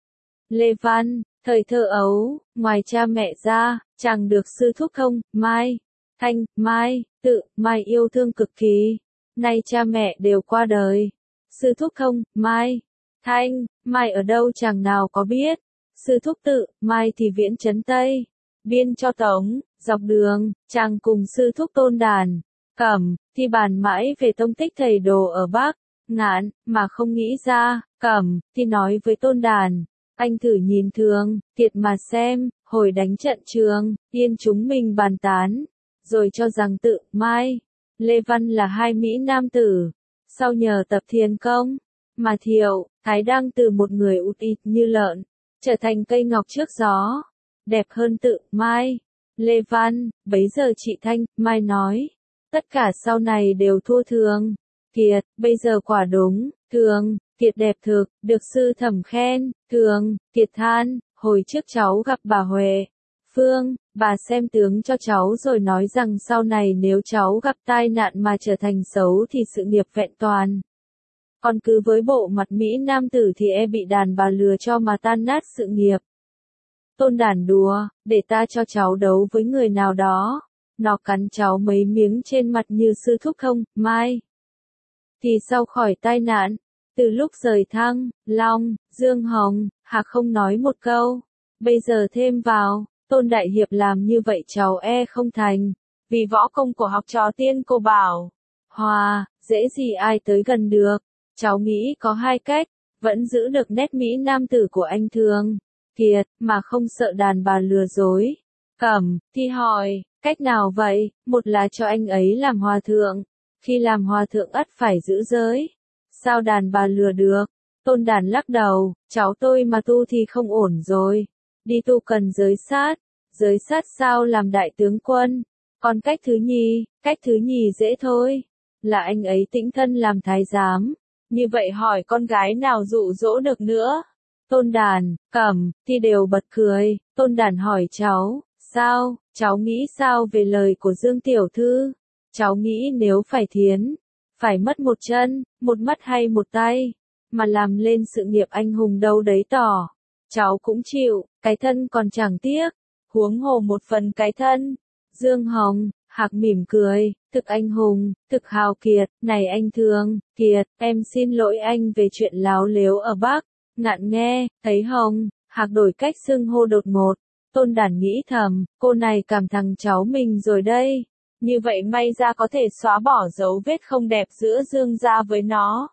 [SPEAKER 1] Lê Văn, thời thơ ấu, ngoài cha mẹ ra, chàng được sư thúc Thông Mai, Thanh Mai, Tự Mai yêu thương cực kỳ. Nay cha mẹ đều qua đời. Sư thúc Thông Mai, Thanh Mai ở đâu chàng nào có biết. Sư thúc Tự Mai thì viễn trấn Tây, Biên cho Tống, dọc đường, chàng cùng sư thúc Tôn Đản, Cẩm, thì bàn mãi về tông tích thầy đồ ở Bắc, Ngạn, mà không nghĩ ra. Cẩm, thì nói với Tôn Đản, anh thử nhìn Thường, Kiệt mà xem, hồi đánh trận Trường Yên chúng mình bàn tán, rồi cho rằng Tự Mai, Lê Văn là hai Mỹ nam tử, sau nhờ tập thiền công, mà Thiệu, Thái đang từ một người ụt ịt như lợn, trở thành cây ngọc trước gió, đẹp hơn Tự Mai. Lê Văn, bấy giờ chị Thanh Mai nói, tất cả sau này đều thua Thường, Kiệt, bây giờ quả đúng, Thường, Kiệt đẹp thực, được sư thẩm khen. Thường, Kiệt than, hồi trước cháu gặp bà Huệ Phương, bà xem tướng cho cháu rồi nói rằng sau này nếu cháu gặp tai nạn mà trở thành xấu thì sự nghiệp vẹn toàn. Còn cứ với bộ mặt Mỹ nam tử thì e bị đàn bà lừa cho mà tan nát sự nghiệp. Tôn Đản đùa, để ta cho cháu đấu với người nào đó, nó cắn cháu mấy miếng trên mặt như sư thúc Thông Mai. Thì sau khỏi tai nạn, từ lúc rời Thăng Long, Dương Hồng, Hạc không nói một câu. Bây giờ thêm vào, Tôn Đại Hiệp làm như vậy cháu e không thành, vì võ công của học trò Tiên Cô Bảo Hòa, dễ gì ai tới gần được. Cháu nghĩ có hai cách, vẫn giữ được nét Mỹ nam tử của anh Thường, Kiệt, mà không sợ đàn bà lừa dối. Cẩm, thì hỏi, cách nào vậy? Một là cho anh ấy làm hòa thượng, khi làm hòa thượng ắt phải giữ giới. Sao đàn bà lừa được? Tôn Đản lắc đầu, cháu tôi mà tu thì không ổn rồi. Đi tu cần giới sát, giới sát sao làm đại tướng quân. Còn cách thứ nhì, cách thứ nhì dễ thôi, là anh ấy tĩnh thân làm thái giám. Như vậy hỏi con gái nào dụ dỗ được nữa? Tôn Đản, Cẩm, thì đều bật cười. Tôn Đản hỏi cháu, sao, cháu nghĩ sao về lời của Dương Tiểu Thư? Cháu nghĩ nếu phải thiến, phải mất một chân, một mắt hay một tay, mà làm lên sự nghiệp anh hùng đâu đấy tỏ. Cháu cũng chịu, cái thân còn chẳng tiếc, huống hồ một phần cái thân. Dương Hồng, Hạc mỉm cười, thực anh hùng, thực hào kiệt, này anh Thường, Kiệt, em xin lỗi anh về chuyện láo lếu ở Bắc. Ngạn nghe, thấy Hồng, Hạc đổi cách xưng hô đột ngột. Tôn Đản nghĩ thầm, cô này cảm thằng cháu mình rồi đây. Như vậy may ra có thể xóa bỏ dấu vết không đẹp giữa Dương gia với nó.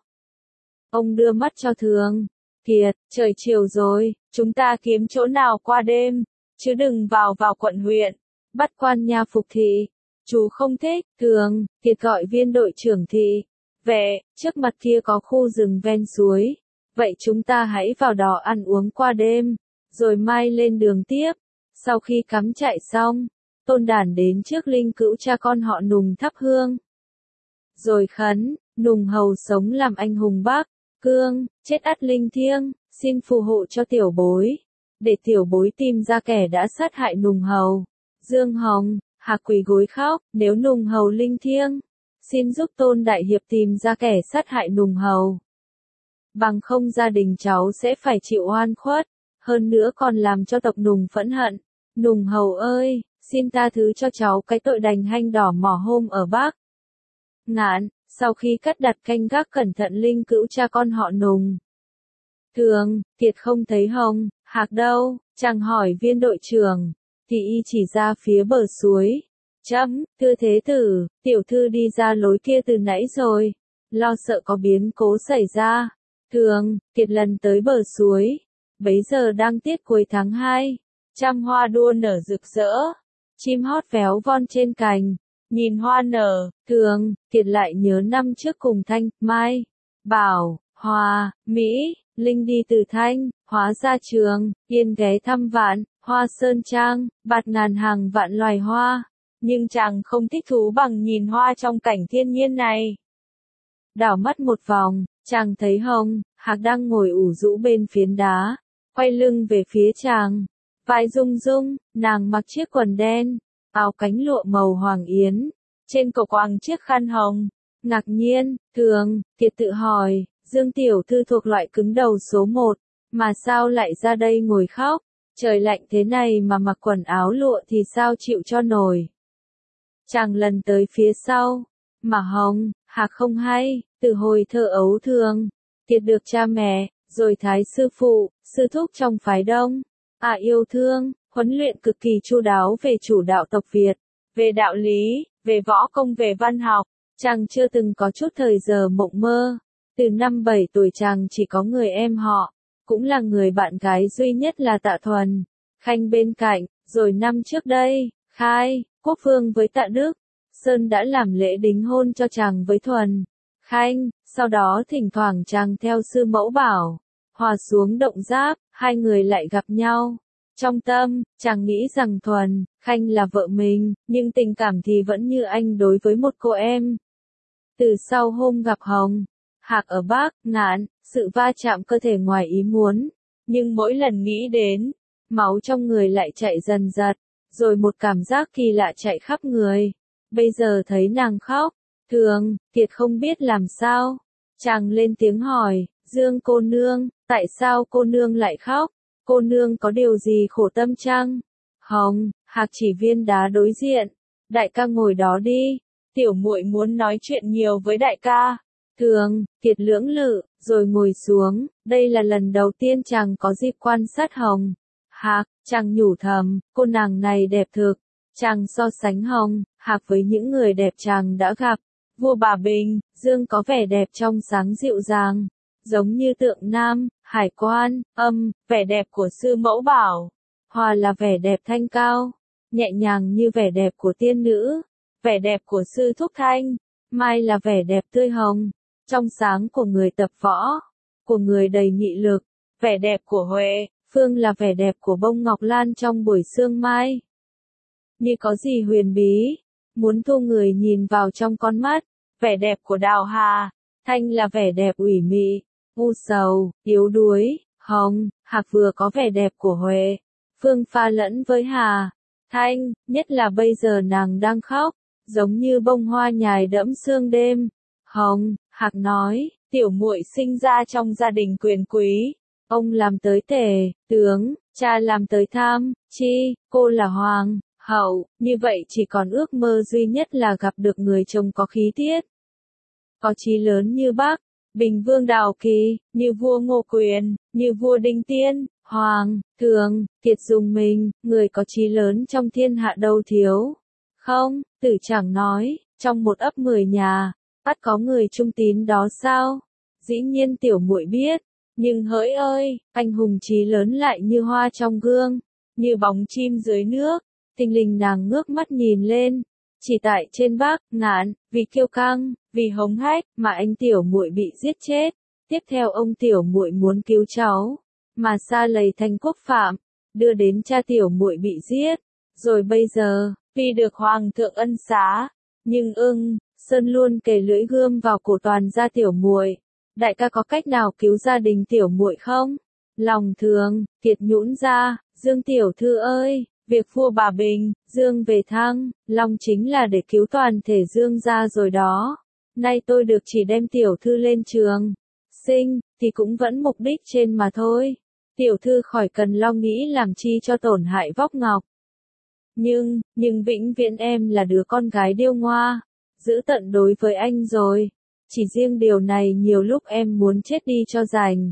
[SPEAKER 1] Ông đưa mắt cho Thường, Kiệt, trời chiều rồi, chúng ta kiếm chỗ nào qua đêm. chứ đừng vào vào quận huyện, bắt quan nha phục thị. Chú không thích, thường, Kiệt gọi viên đội trưởng thị. Về, trước mặt kia có khu rừng ven suối. Vậy chúng ta hãy vào đó ăn uống qua đêm, rồi mai lên đường tiếp. Sau khi cắm trại xong, Tôn Đản đến trước linh cữu cha con họ Nùng thắp hương. Rồi khấn, Nùng hầu sống làm anh hùng Bắc Cương, chết ắt linh thiêng, xin phù hộ cho tiểu bối. Để tiểu bối tìm ra kẻ đã sát hại Nùng hầu. Dương Hồng, Hạc quỳ gối khóc, nếu Nùng hầu linh thiêng, xin giúp Tôn đại hiệp tìm ra kẻ sát hại Nùng hầu. Bằng không gia đình cháu sẽ phải chịu oan khuất, hơn nữa còn làm cho tộc Nùng phẫn hận. Nùng hầu ơi, xin tha thứ cho cháu cái tội đành hanh đỏ mỏ hôm ở Bắc Ngạn. Sau khi cắt đặt canh gác cẩn thận linh cữu cha con họ Nùng. Thường, Kiệt không thấy Hồng, Hạc đâu, chàng hỏi viên đội trưởng, thì y chỉ ra phía bờ suối. Chấm, thưa thế tử, tiểu thư đi ra lối kia từ nãy rồi, lo sợ có biến cố xảy ra. Thường, Kiệt lần tới bờ suối, bấy giờ đang tiết cuối tháng hai, trăm hoa đua nở rực rỡ, chim hót véo von trên cành. Nhìn hoa nở, Thường, Kiệt lại nhớ năm trước cùng Thanh, Mai, Bảo, Hòa, Mỹ, Linh đi từ Thanh, Hóa ra Trường, Yên ghé thăm Vạn, Hoa Sơn Trang, bạt ngàn hàng vạn loài hoa. Nhưng chàng không thích thú bằng nhìn hoa trong cảnh thiên nhiên này. Đảo mắt một vòng, chàng thấy Hồng, Hạc đang ngồi ủ rũ bên phiến đá, quay lưng về phía chàng. Vai rung rung, nàng mặc chiếc quần đen, áo cánh lụa màu hoàng yến, trên cổ quàng chiếc khăn hồng. Ngạc nhiên, Thường, Kiệt tự hỏi, Dương tiểu thư thuộc loại cứng đầu số một, mà sao lại ra đây ngồi khóc, trời lạnh thế này mà mặc quần áo lụa thì sao chịu cho nổi. Chàng lần tới phía sau, mà Hồng, Hạc không hay, từ hồi thơ ấu Thường, Kiệt được cha mẹ, rồi thái sư phụ, sư thúc trong phái Đông, à yêu thương, huấn luyện cực kỳ chu đáo về chủ đạo tộc Việt, về đạo lý, về võ công, về văn học. Chàng chưa từng có chút thời giờ mộng mơ. Từ năm bảy tuổi chàng chỉ có người em họ, cũng là người bạn gái duy nhất là Tạ Thuần, Khanh bên cạnh. Rồi năm trước đây, Khai, Quốc Vương với Tạ Đức, Sơn đã làm lễ đính hôn cho chàng với Thuần, Khanh. Sau đó thỉnh thoảng chàng theo sư mẫu Bảo, Hòa xuống Động Giáp, hai người lại gặp nhau. Trong tâm, chàng nghĩ rằng Thuần, Khanh là vợ mình, nhưng tình cảm thì vẫn như anh đối với một cô em. Từ sau hôm gặp Hồng, Hạc ở Bắc Ngạn, sự va chạm cơ thể ngoài ý muốn, nhưng mỗi lần nghĩ đến, máu trong người lại chạy dần dật, rồi một cảm giác kỳ lạ chạy khắp người. Bây giờ thấy nàng khóc, Thường, Kiệt không biết làm sao. Chàng lên tiếng hỏi, Dương cô nương, tại sao cô nương lại khóc? Cô nương có điều gì khổ tâm chăng? Hồng, Hạc chỉ viên đá đối diện. Đại ca ngồi đó đi, tiểu muội muốn nói chuyện nhiều với đại ca. Thường, Kiệt lưỡng lự, rồi ngồi xuống. Đây là lần đầu tiên chàng có dịp quan sát Hồng, Hạc. Chàng nhủ thầm, cô nàng này đẹp thực. Chàng so sánh Hồng, Hạc với những người đẹp chàng đã gặp. Vua Bà Bình, Dương có vẻ đẹp trong sáng dịu dàng, giống như tượng nam, hải quan. Âm, vẻ đẹp của sư mẫu Bảo. Hòa là vẻ đẹp thanh cao, nhẹ nhàng như vẻ đẹp của tiên nữ. Vẻ đẹp của sư thúc Thanh. Mai là vẻ đẹp tươi hồng, trong sáng của người tập võ, của người đầy nghị lực. Vẻ đẹp của Huệ, Phương là vẻ đẹp của bông ngọc lan trong buổi sương mai. Như có gì huyền bí, muốn thu người nhìn vào trong con mắt. Vẻ đẹp của Đào Hà, Thanh là vẻ đẹp ủy mị, u sầu, yếu đuối. Hồng, Hạc vừa có vẻ đẹp của Huệ, Phương pha lẫn với Hà, Thanh, nhất là bây giờ nàng đang khóc, giống như bông hoa nhài đẫm sương đêm. Hồng, Hạc nói, tiểu muội sinh ra trong gia đình quyền quý, ông làm tới tể, tướng, cha làm tới tham, chi, cô là hoàng hậu, như vậy chỉ còn ước mơ duy nhất là gặp được người chồng có khí tiết, có chí lớn như Bắc Bình Vương Đào Kỳ, như vua Ngô Quyền, như vua Đinh Tiên, Hoàng. Thường, Kiệt dùng mình, người có chí lớn trong thiên hạ đâu thiếu. Không, Tử chẳng nói, trong một ấp mười nhà, ắt có người trung tín đó sao? Dĩ nhiên tiểu muội biết, nhưng hỡi ơi, anh hùng chí lớn lại như hoa trong gương, như bóng chim dưới nước. Thình lình nàng ngước mắt nhìn lên, chỉ tại trên Bắc Ngạn, vì kiêu căng, vì hống hách mà anh tiểu muội bị giết chết. Tiếp theo ông tiểu muội muốn cứu cháu, mà sa lầy thành quốc phạm, đưa đến cha tiểu muội bị giết. Rồi bây giờ, vì được hoàng thượng ân xá, nhưng ưng, Sơn luôn kề lưỡi gươm vào cổ toàn gia tiểu muội. Đại ca có cách nào cứu gia đình tiểu muội không? Lòng thường, Kiệt nhũn ra, Dương tiểu thư ơi, việc vua bà bình, Dương về thăng, Long chính là để cứu toàn thể Dương gia rồi đó. Nay tôi được chỉ đem tiểu thư lên trường sinh, thì cũng vẫn mục đích trên mà thôi. Tiểu thư khỏi cần lo nghĩ làm chi cho tổn hại vóc ngọc. Nhưng, nhưng vĩnh viễn em là đứa con gái điêu ngoa, giữ tận đối với anh rồi. Chỉ riêng điều này nhiều lúc em muốn chết đi cho rành.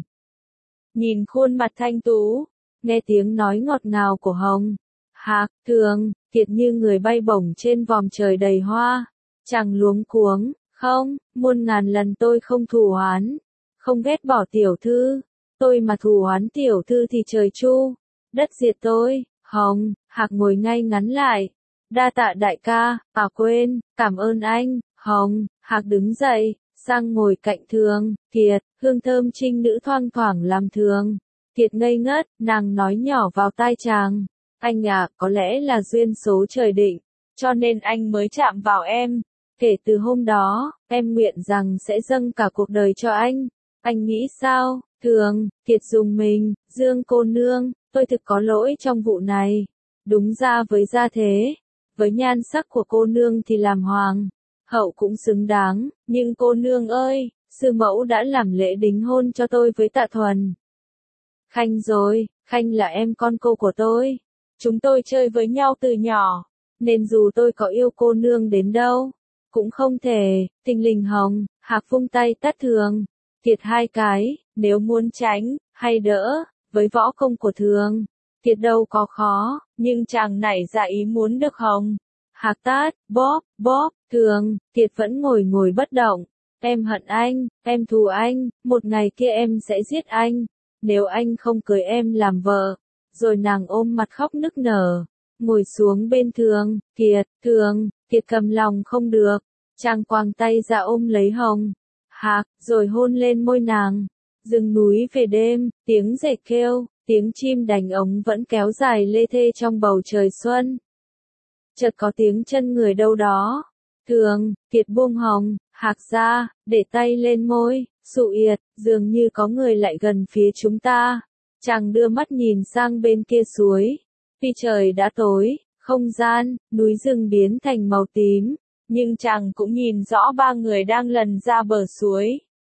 [SPEAKER 1] Nhìn khuôn mặt thanh tú, nghe tiếng nói ngọt ngào của Hồng Hạc, Thường, Kiệt như người bay bổng trên vòm trời đầy hoa. Chàng luống cuống, không, muôn ngàn lần tôi không thù oán, không ghét bỏ tiểu thư. Tôi mà thù oán tiểu thư thì trời chu, đất diệt tôi. Hồng Hạc ngồi ngay ngắn lại. Đa tạ đại ca, à quên, cảm ơn anh. Hồng Hạc đứng dậy, sang ngồi cạnh Thường, Kiệt, hương thơm trinh nữ thoang thoảng làm Thường. Kiệt ngây ngất, nàng nói nhỏ vào tai chàng. Anh à, có lẽ là duyên số trời định, cho nên anh mới chạm vào em. Kể từ hôm đó, em nguyện rằng sẽ dâng cả cuộc đời cho anh. Anh nghĩ sao? Thường, Kiệt dùng mình, Dương cô nương, tôi thực có lỗi trong vụ này. Đúng ra với gia thế, với nhan sắc của cô nương thì làm hoàng hậu cũng xứng đáng, nhưng cô nương ơi, sư mẫu đã làm lễ đính hôn cho tôi với Tạ Thuần Khanh rồi. Khanh là em con cô của tôi. Chúng tôi chơi với nhau từ nhỏ, nên dù tôi có yêu cô nương đến đâu, cũng không thể. Thình lình Hồng Hạc vung tay tát Thường Kiệt hai cái, nếu muốn tránh, hay đỡ, với võ công của Thường Kiệt đâu có khó, nhưng chàng nảy ra ý muốn được Hồng Hạc tát, bóp, bóp. Thường Kiệt vẫn ngồi ngồi bất động. Em hận anh, em thù anh, một ngày kia em sẽ giết anh, nếu anh không cưới em làm vợ. Rồi nàng ôm mặt khóc nức nở, ngồi xuống bên Thường Kiệt. Thường Kiệt cầm lòng không được, chàng quàng tay ra ôm lấy Hồng Hạc, rồi hôn lên môi nàng. Rừng núi về đêm, tiếng rể kêu, tiếng chim đành ống vẫn kéo dài lê thê trong bầu trời xuân. Chợt có tiếng chân người đâu đó. Thường Kiệt buông Hồng Hạc ra, để tay lên môi, Sụ Yệt, dường như có người lại gần phía chúng ta. Chàng đưa mắt nhìn sang bên kia suối. Tuy trời đã tối, không gian, núi rừng biến thành màu tím, nhưng chàng cũng nhìn rõ ba người đang lần ra bờ suối.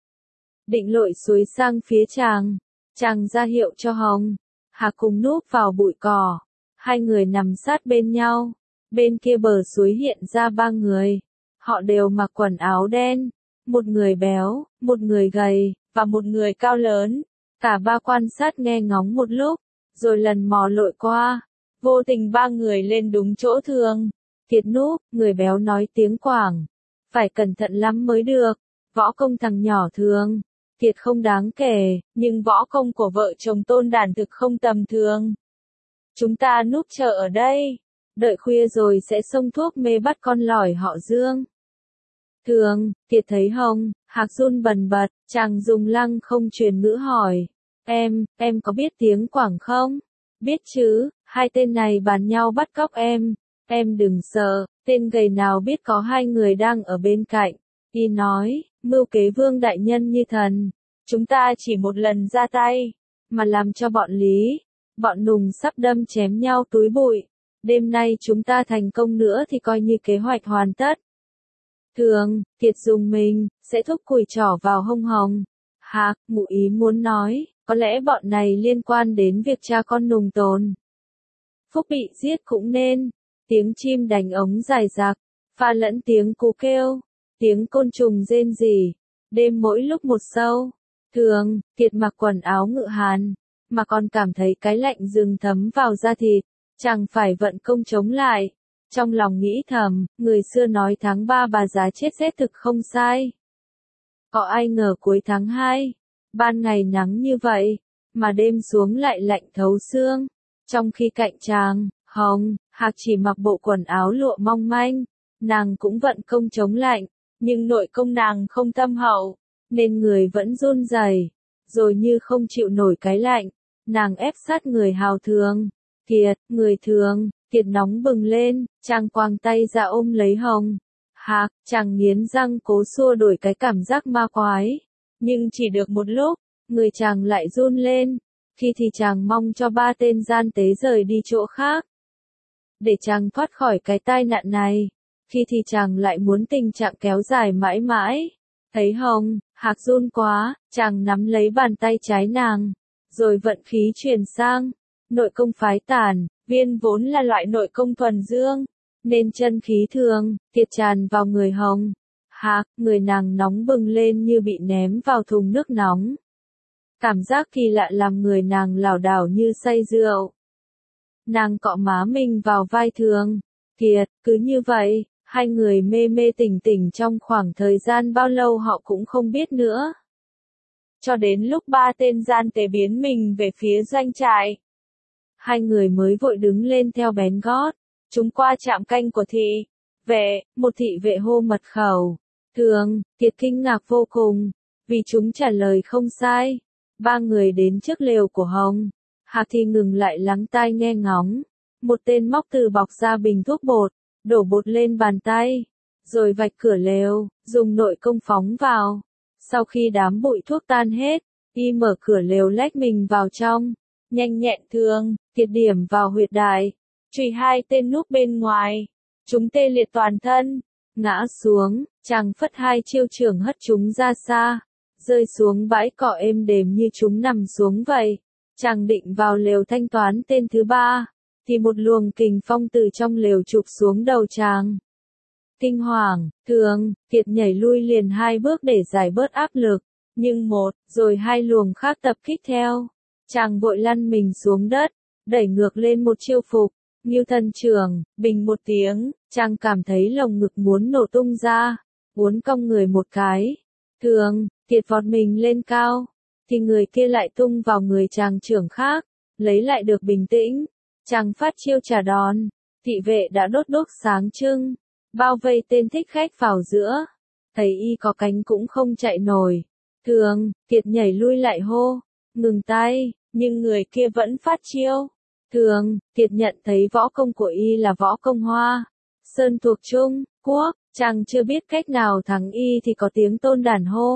[SPEAKER 1] Định lội suối sang phía chàng. Chàng ra hiệu cho Hồng Hạc cùng núp vào bụi cỏ. Hai người nằm sát bên nhau. Bên kia bờ suối hiện ra ba người. Họ đều mặc quần áo đen. Một người béo, một người gầy, và một người cao lớn. Cả ba quan sát nghe ngóng một lúc, rồi lần mò lội qua. Vô tình ba người lên đúng chỗ Thường Kiệt núp. Người béo nói tiếng Quảng. Phải cẩn thận lắm mới được. Võ công thằng nhỏ Thường Kiệt không đáng kể, nhưng võ công của vợ chồng Tôn Đản thực không tầm thường. Chúng ta núp chờ ở đây, đợi khuya rồi sẽ xông thuốc mê bắt con lỏi họ Dương. Thường Kiệt thấy Hồng Hạc run bần bật, chàng dùng lăng không truyền ngữ hỏi. Em, em có biết tiếng Quảng không? Biết chứ, hai tên này bàn nhau bắt cóc em. Em đừng sợ, tên gầy nào biết có hai người đang ở bên cạnh. Y nói, mưu kế Vương đại nhân như thần. Chúng ta chỉ một lần ra tay, mà làm cho bọn Lý, bọn Nùng sắp đâm chém nhau túi bụi. Đêm nay chúng ta thành công nữa thì coi như kế hoạch hoàn tất. Thường Kiệt dùng mình, sẽ thúc cùi trỏ vào hông Hồng Hạc, ngụ ý muốn nói, có lẽ bọn này liên quan đến việc cha con Nùng Tồn Phúc bị giết cũng nên. Tiếng chim đành ống dài dạc, pha lẫn tiếng cú kêu, tiếng côn trùng rên rỉ. Đêm mỗi lúc một sâu. Thường Kiệt mặc quần áo ngự hàn, mà còn cảm thấy cái lạnh rừng thấm vào da thịt. Chàng phải vận công chống lại. Trong lòng nghĩ thầm, người xưa nói tháng ba bà già chết rét thực không sai. Có ai ngờ cuối tháng hai, ban ngày nắng như vậy, mà đêm xuống lại lạnh thấu xương. Trong khi cạnh chàng, Hồng, Hạc chỉ mặc bộ quần áo lụa mong manh, nàng cũng vận công chống lạnh, nhưng nội công nàng không thâm hậu, nên người vẫn run rẩy, rồi như không chịu nổi cái lạnh, nàng ép sát người Hào Thường. Kiệt, người thường, Kiệt nóng bừng lên, chàng quàng tay ra ôm lấy Hồng. Hạc, chàng nghiến răng cố xua đuổi cái cảm giác ma quái, nhưng chỉ được một lúc, người chàng lại run lên, khi thì chàng mong cho ba tên gian tế rời đi chỗ khác, để chàng thoát khỏi cái tai nạn này, khi thì chàng lại muốn tình trạng kéo dài mãi mãi. Thấy Hồng, Hạc run quá, chàng nắm lấy bàn tay trái nàng, rồi vận khí chuyển sang nội công phái tản, viên vốn là loại nội công thuần dương, nên chân khí thường, tiệt tràn vào người Hồng. Hạc, người nàng nóng bừng lên như bị ném vào thùng nước nóng. Cảm giác kỳ lạ làm người nàng lảo đảo như say rượu. Nàng cọ má mình vào vai Thường. Kiệt, cứ như vậy, hai người mê mê tỉnh tỉnh trong khoảng thời gian bao lâu họ cũng không biết nữa. Cho đến lúc ba tên gian tế biến mình về phía doanh trại, hai người mới vội đứng lên theo bén gót. Chúng qua trạm canh của thị vệ, một thị vệ hô mật khẩu. Thường, Kiệt kinh ngạc vô cùng, vì chúng trả lời không sai. Ba người đến trước lều của Hồng. Hạc thì ngừng lại lắng tai nghe ngóng. Một tên móc từ bọc ra bình thuốc bột, đổ bột lên bàn tay, rồi vạch cửa lều, dùng nội công phóng vào. Sau khi đám bụi thuốc tan hết, y mở cửa lều lách mình vào trong, nhanh nhẹn Thường, Kiệt điểm vào huyệt đại, chùy hai tên núp bên ngoài. Chúng tê liệt toàn thân, ngã xuống, chàng phất hai chiêu trường hất chúng ra xa, rơi xuống bãi cỏ êm đềm như chúng nằm xuống vậy. Chàng định vào lều thanh toán tên thứ ba, thì một luồng kình phong từ trong lều chụp xuống đầu chàng. Kinh hoàng, Thường, Kiệt nhảy lui liền hai bước để giải bớt áp lực, nhưng một, rồi hai luồng khác tập kích theo. Chàng vội lăn mình xuống đất, đẩy ngược lên một chiêu phục, như thần trường, bình một tiếng, chàng cảm thấy lồng ngực muốn nổ tung ra, muốn cong người một cái. Thường, Kiệt vọt mình lên cao, thì người kia lại tung vào người chàng trưởng khác, lấy lại được bình tĩnh. Chàng phát chiêu trả đòn, thị vệ đã đốt đuốc sáng trưng, bao vây tên thích khách vào giữa. Thấy y có cánh cũng không chạy nổi. Thường, Kiệt nhảy lui lại hô, ngừng tay, nhưng người kia vẫn phát chiêu. Thường, Kiệt nhận thấy võ công của y là võ công Hoa Sơn thuộc Trung Quốc, chàng chưa biết cách nào thắng y thì có tiếng tôn đàn hô.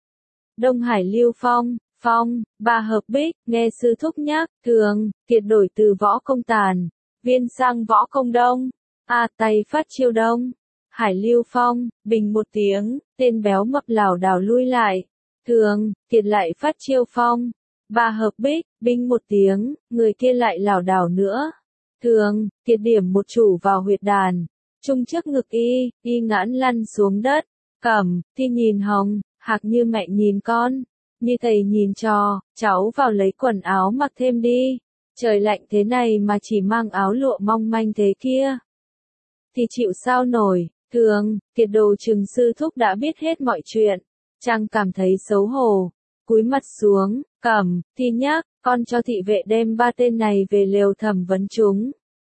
[SPEAKER 1] Đông Hải Lưu Phong, Phong, ba hợp bích, nghe sư thúc nhắc. Thường, Kiệt đổi từ võ công Tàn, Viên sang võ công Đông. A tay phát chiêu Đông Hải Lưu Phong, bình một tiếng, tên béo mập lảo đảo lui lại. Thường, Kiệt lại phát chiêu Phong, ba hợp bích, binh một tiếng, người kia lại lảo đảo nữa. Thường, Kiệt điểm một chủ vào huyệt đàn, trung trước ngực y, y ngãn lăn xuống đất. Cẩm, thì nhìn Hồng, Hạc như mẹ nhìn con, như thầy nhìn trò, cháu vào lấy quần áo mặc thêm đi. Trời lạnh thế này mà chỉ mang áo lụa mong manh thế kia, thì chịu sao nổi. Thường, Kiệt đồ chừng sư thúc đã biết hết mọi chuyện, chàng cảm thấy xấu hổ, cúi mặt xuống. Cẩm, thì nhắc, con cho thị vệ đem ba tên này về lều thẩm vấn chúng,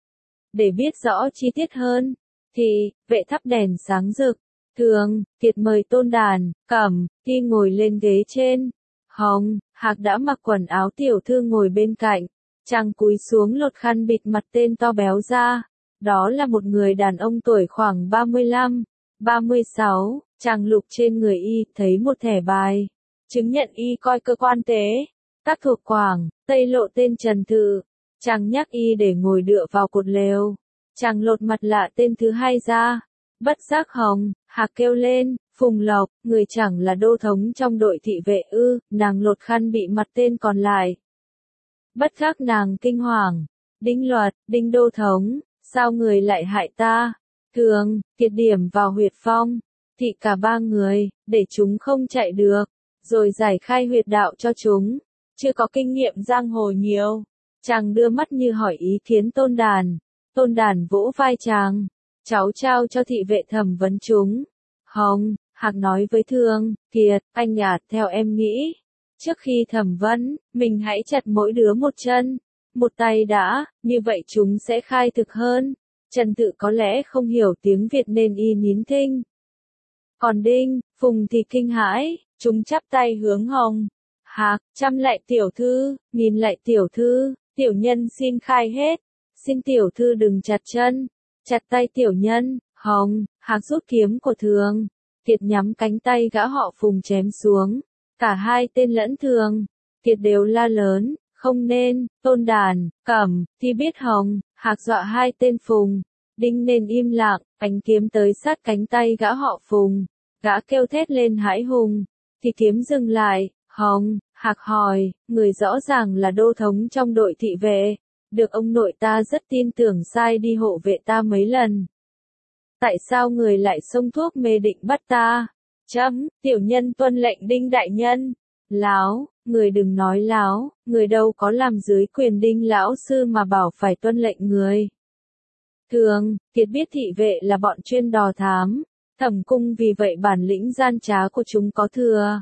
[SPEAKER 1] để biết rõ chi tiết hơn. Thì, vệ thắp đèn sáng rực. Thường, Kiệt mời tôn đàn. Cẩm, thì ngồi lên ghế trên. Hồng, Hạc đã mặc quần áo tiểu thư ngồi bên cạnh. Chàng cúi xuống lột khăn bịt mặt tên to béo ra. Đó là một người đàn ông tuổi khoảng ba mươi lăm, ba mươi sáu. Chàng lục trên người y, thấy một thẻ bài, chứng nhận y coi cơ quan tế, các thuộc Quảng, Tây Lộ tên Trần Thự. Chàng nhắc y để ngồi dựa vào cột lều. Chàng lột mặt lạ tên thứ hai ra. Bất giác Hồng, Hạc kêu lên, Phùng Lộc, người chẳng là đô thống trong đội thị vệ ư? Nàng lột khăn bị mặt tên còn lại. Bất giác nàng kinh hoàng. Đinh Luật, Đinh đô thống, sao người lại hại ta? Thường, Kiệt điểm vào huyệt phong, thị cả ba người, để chúng không chạy được, rồi giải khai huyệt đạo cho chúng. Chưa có kinh nghiệm giang hồ nhiều, chàng đưa mắt như hỏi ý kiến tôn đàn. Tôn đàn vỗ vai chàng, cháu trao cho thị vệ thẩm vấn chúng. Hồng, Hạc nói với Thường, Kiệt, anh nhạt theo em nghĩ. Trước khi thẩm vấn, mình hãy chặt mỗi đứa một chân, một tay đã, như vậy chúng sẽ khai thực hơn. Trần Tự có lẽ không hiểu tiếng Việt nên y nín thinh. Còn Đinh, Phùng thì kinh hãi, chúng chắp tay hướng Hồng. Hạc, chăm lại tiểu thư, nhìn lại tiểu thư, tiểu nhân xin khai hết. Xin tiểu thư đừng chặt chân, chặt tay tiểu nhân. Hồng, Hạc rút kiếm của Thường. Kiệt nhắm cánh tay gã họ Phùng chém xuống. Cả hai tên lẫn Thường. Kiệt đều la lớn, không nên. Tôn Đàn, Cẩm, thì biết Hồng, Hạc dọa hai tên Phùng. Đinh nên im lặng, ánh kiếm tới sát cánh tay gã họ Phùng. Gã kêu thét lên hãi hùng. Thì kiếm dừng lại. Hồng, Hạc hỏi, người rõ ràng là đô thống trong đội thị vệ. Được ông nội ta rất tin tưởng sai đi hộ vệ ta mấy lần. Tại sao người lại xông thuốc mê định bắt ta? Chấm, tiểu nhân tuân lệnh Đinh đại nhân. Láo, người đừng nói láo, người đâu có làm dưới quyền Đinh lão sư mà bảo phải tuân lệnh người. Thường, Kiệt biết thị vệ là bọn chuyên đò thám, Thẩm Cung vì vậy bản lĩnh gian trá của chúng có thừa.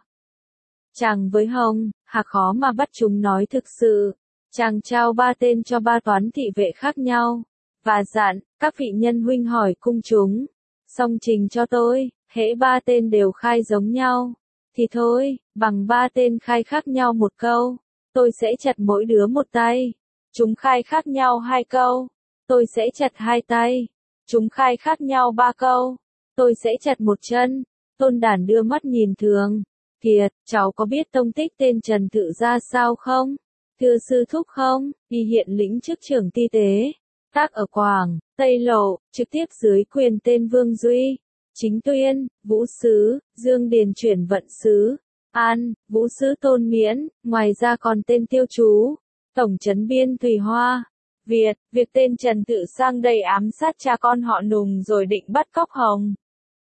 [SPEAKER 1] Chàng với Hồng, Hạc khó mà bắt chúng nói thực sự. Chàng trao ba tên cho ba toán thị vệ khác nhau, và dặn, các vị nhân huynh hỏi cung chúng. Song trình cho tôi, hễ ba tên đều khai giống nhau. Thì thôi, bằng ba tên khai khác nhau một câu, tôi sẽ chặt mỗi đứa một tay. Chúng khai khác nhau hai câu, tôi sẽ chặt hai tay. Chúng khai khác nhau ba câu, tôi sẽ chặt một chân. Tôn Đản đưa mắt nhìn Thường. Kiệt, cháu có biết tông tích tên Trần Tự ra sao không? Thưa sư thúc không? Y hiện lĩnh chức trưởng ty tế. Tác ở Quảng, Tây Lộ, trực tiếp dưới quyền tên Vương Duy. Chính Tuyên, Vũ Sứ, Dương Điền chuyển vận sứ. An, Vũ Sứ Tôn Miễn, ngoài ra còn tên Tiêu Chú. Tổng trấn biên Thùy Hoa. Việt, việc tên Trần Tự sang đây ám sát cha con họ Nùng rồi định bắt cóc Hồng.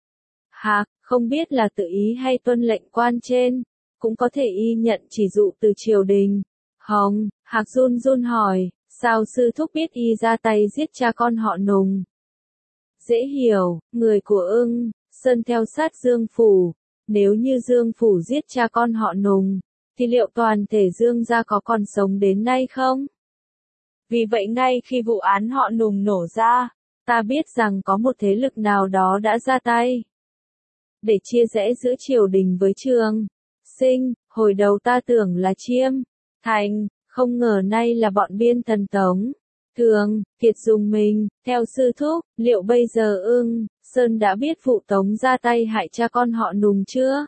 [SPEAKER 1] Hạc, không biết là tự ý hay tuân lệnh quan trên, cũng có thể y nhận chỉ dụ từ triều đình. Hồng, Hạc run run hỏi, sao sư thúc biết y ra tay giết cha con họ Nùng? Dễ hiểu, người của Ưng Sơn theo sát Dương Phủ, nếu như Dương Phủ giết cha con họ Nùng, thì liệu toàn thể Dương gia có còn sống đến nay không? Vì vậy ngay khi vụ án họ Nùng nổ ra, ta biết rằng có một thế lực nào đó đã ra tay để chia rẽ giữa triều đình với Trường Sinh. Hồi đầu ta tưởng là Chiêm Thành, không ngờ nay là bọn biên thần Tống. Thường, Kiệt dùng mình, theo sư thúc, liệu bây giờ Ưng Sơn đã biết vụ Tống ra tay hại cha con họ Nùng chưa?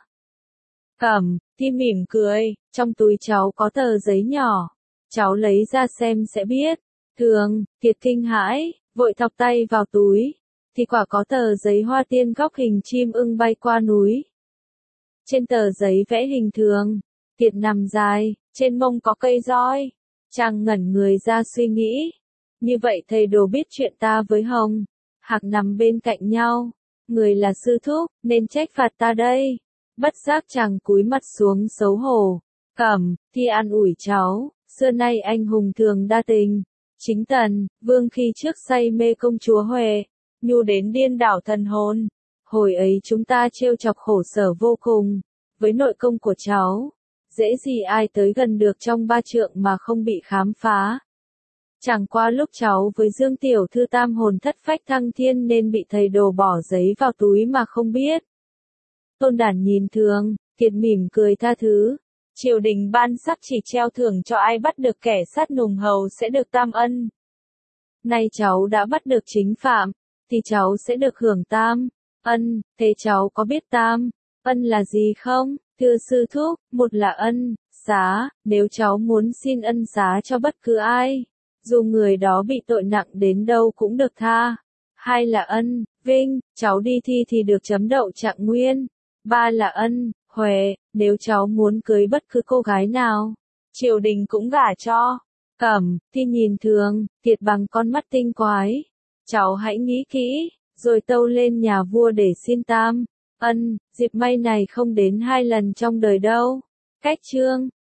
[SPEAKER 1] Cẩm, Thi mỉm cười, trong túi cháu có tờ giấy nhỏ, cháu lấy ra xem sẽ biết. Thường, Kiệt kinh hãi, vội thọc tay vào túi, thì quả có tờ giấy hoa tiên góc hình chim ưng bay qua núi. Trên tờ giấy vẽ hình Thường, Kiệt nằm dài, trên mông có cây roi. Chàng ngẩn người ra suy nghĩ. Như vậy thầy đồ biết chuyện ta với Hồng, Hạc nằm bên cạnh nhau. Người là sư thúc, nên trách phạt ta đây. Bất giác chàng cúi mặt xuống xấu hổ. Cẩm, Thi an ủi cháu, xưa nay anh hùng thường đa tình. Chính Tần, Vương khi trước say mê công chúa Huệ, nhu đến điên đảo thần hồn. Hồi ấy chúng ta trêu chọc khổ sở vô cùng, với nội công của cháu. Dễ gì ai tới gần được trong ba trượng mà không bị khám phá. Chẳng qua lúc cháu với Dương Tiểu Thư tam hồn thất phách thăng thiên nên bị thầy đồ bỏ giấy vào túi mà không biết. Tôn Đản nhìn Thường, Kiệt mỉm cười tha thứ. Triều đình ban sắc chỉ treo thưởng cho ai bắt được kẻ sát Nùng hầu sẽ được tam ân. Nay cháu đã bắt được chính phạm, thì cháu sẽ được hưởng tam ân. Thế cháu có biết tam ân là gì không? Thưa sư thúc, một là ân xá, nếu cháu muốn xin ân xá cho bất cứ ai, dù người đó bị tội nặng đến đâu cũng được tha. Hai là ân vinh, cháu đi thi thì được chấm đậu trạng nguyên. Ba là ân huệ, nếu cháu muốn cưới bất cứ cô gái nào, triều đình cũng gả cho. Cẩm, Thi nhìn Thường, Kiệt bằng con mắt tinh quái. Cháu hãy nghĩ kỹ, rồi tâu lên nhà vua để xin tam ân. Dịp may này không đến hai lần trong đời đâu. Cách chương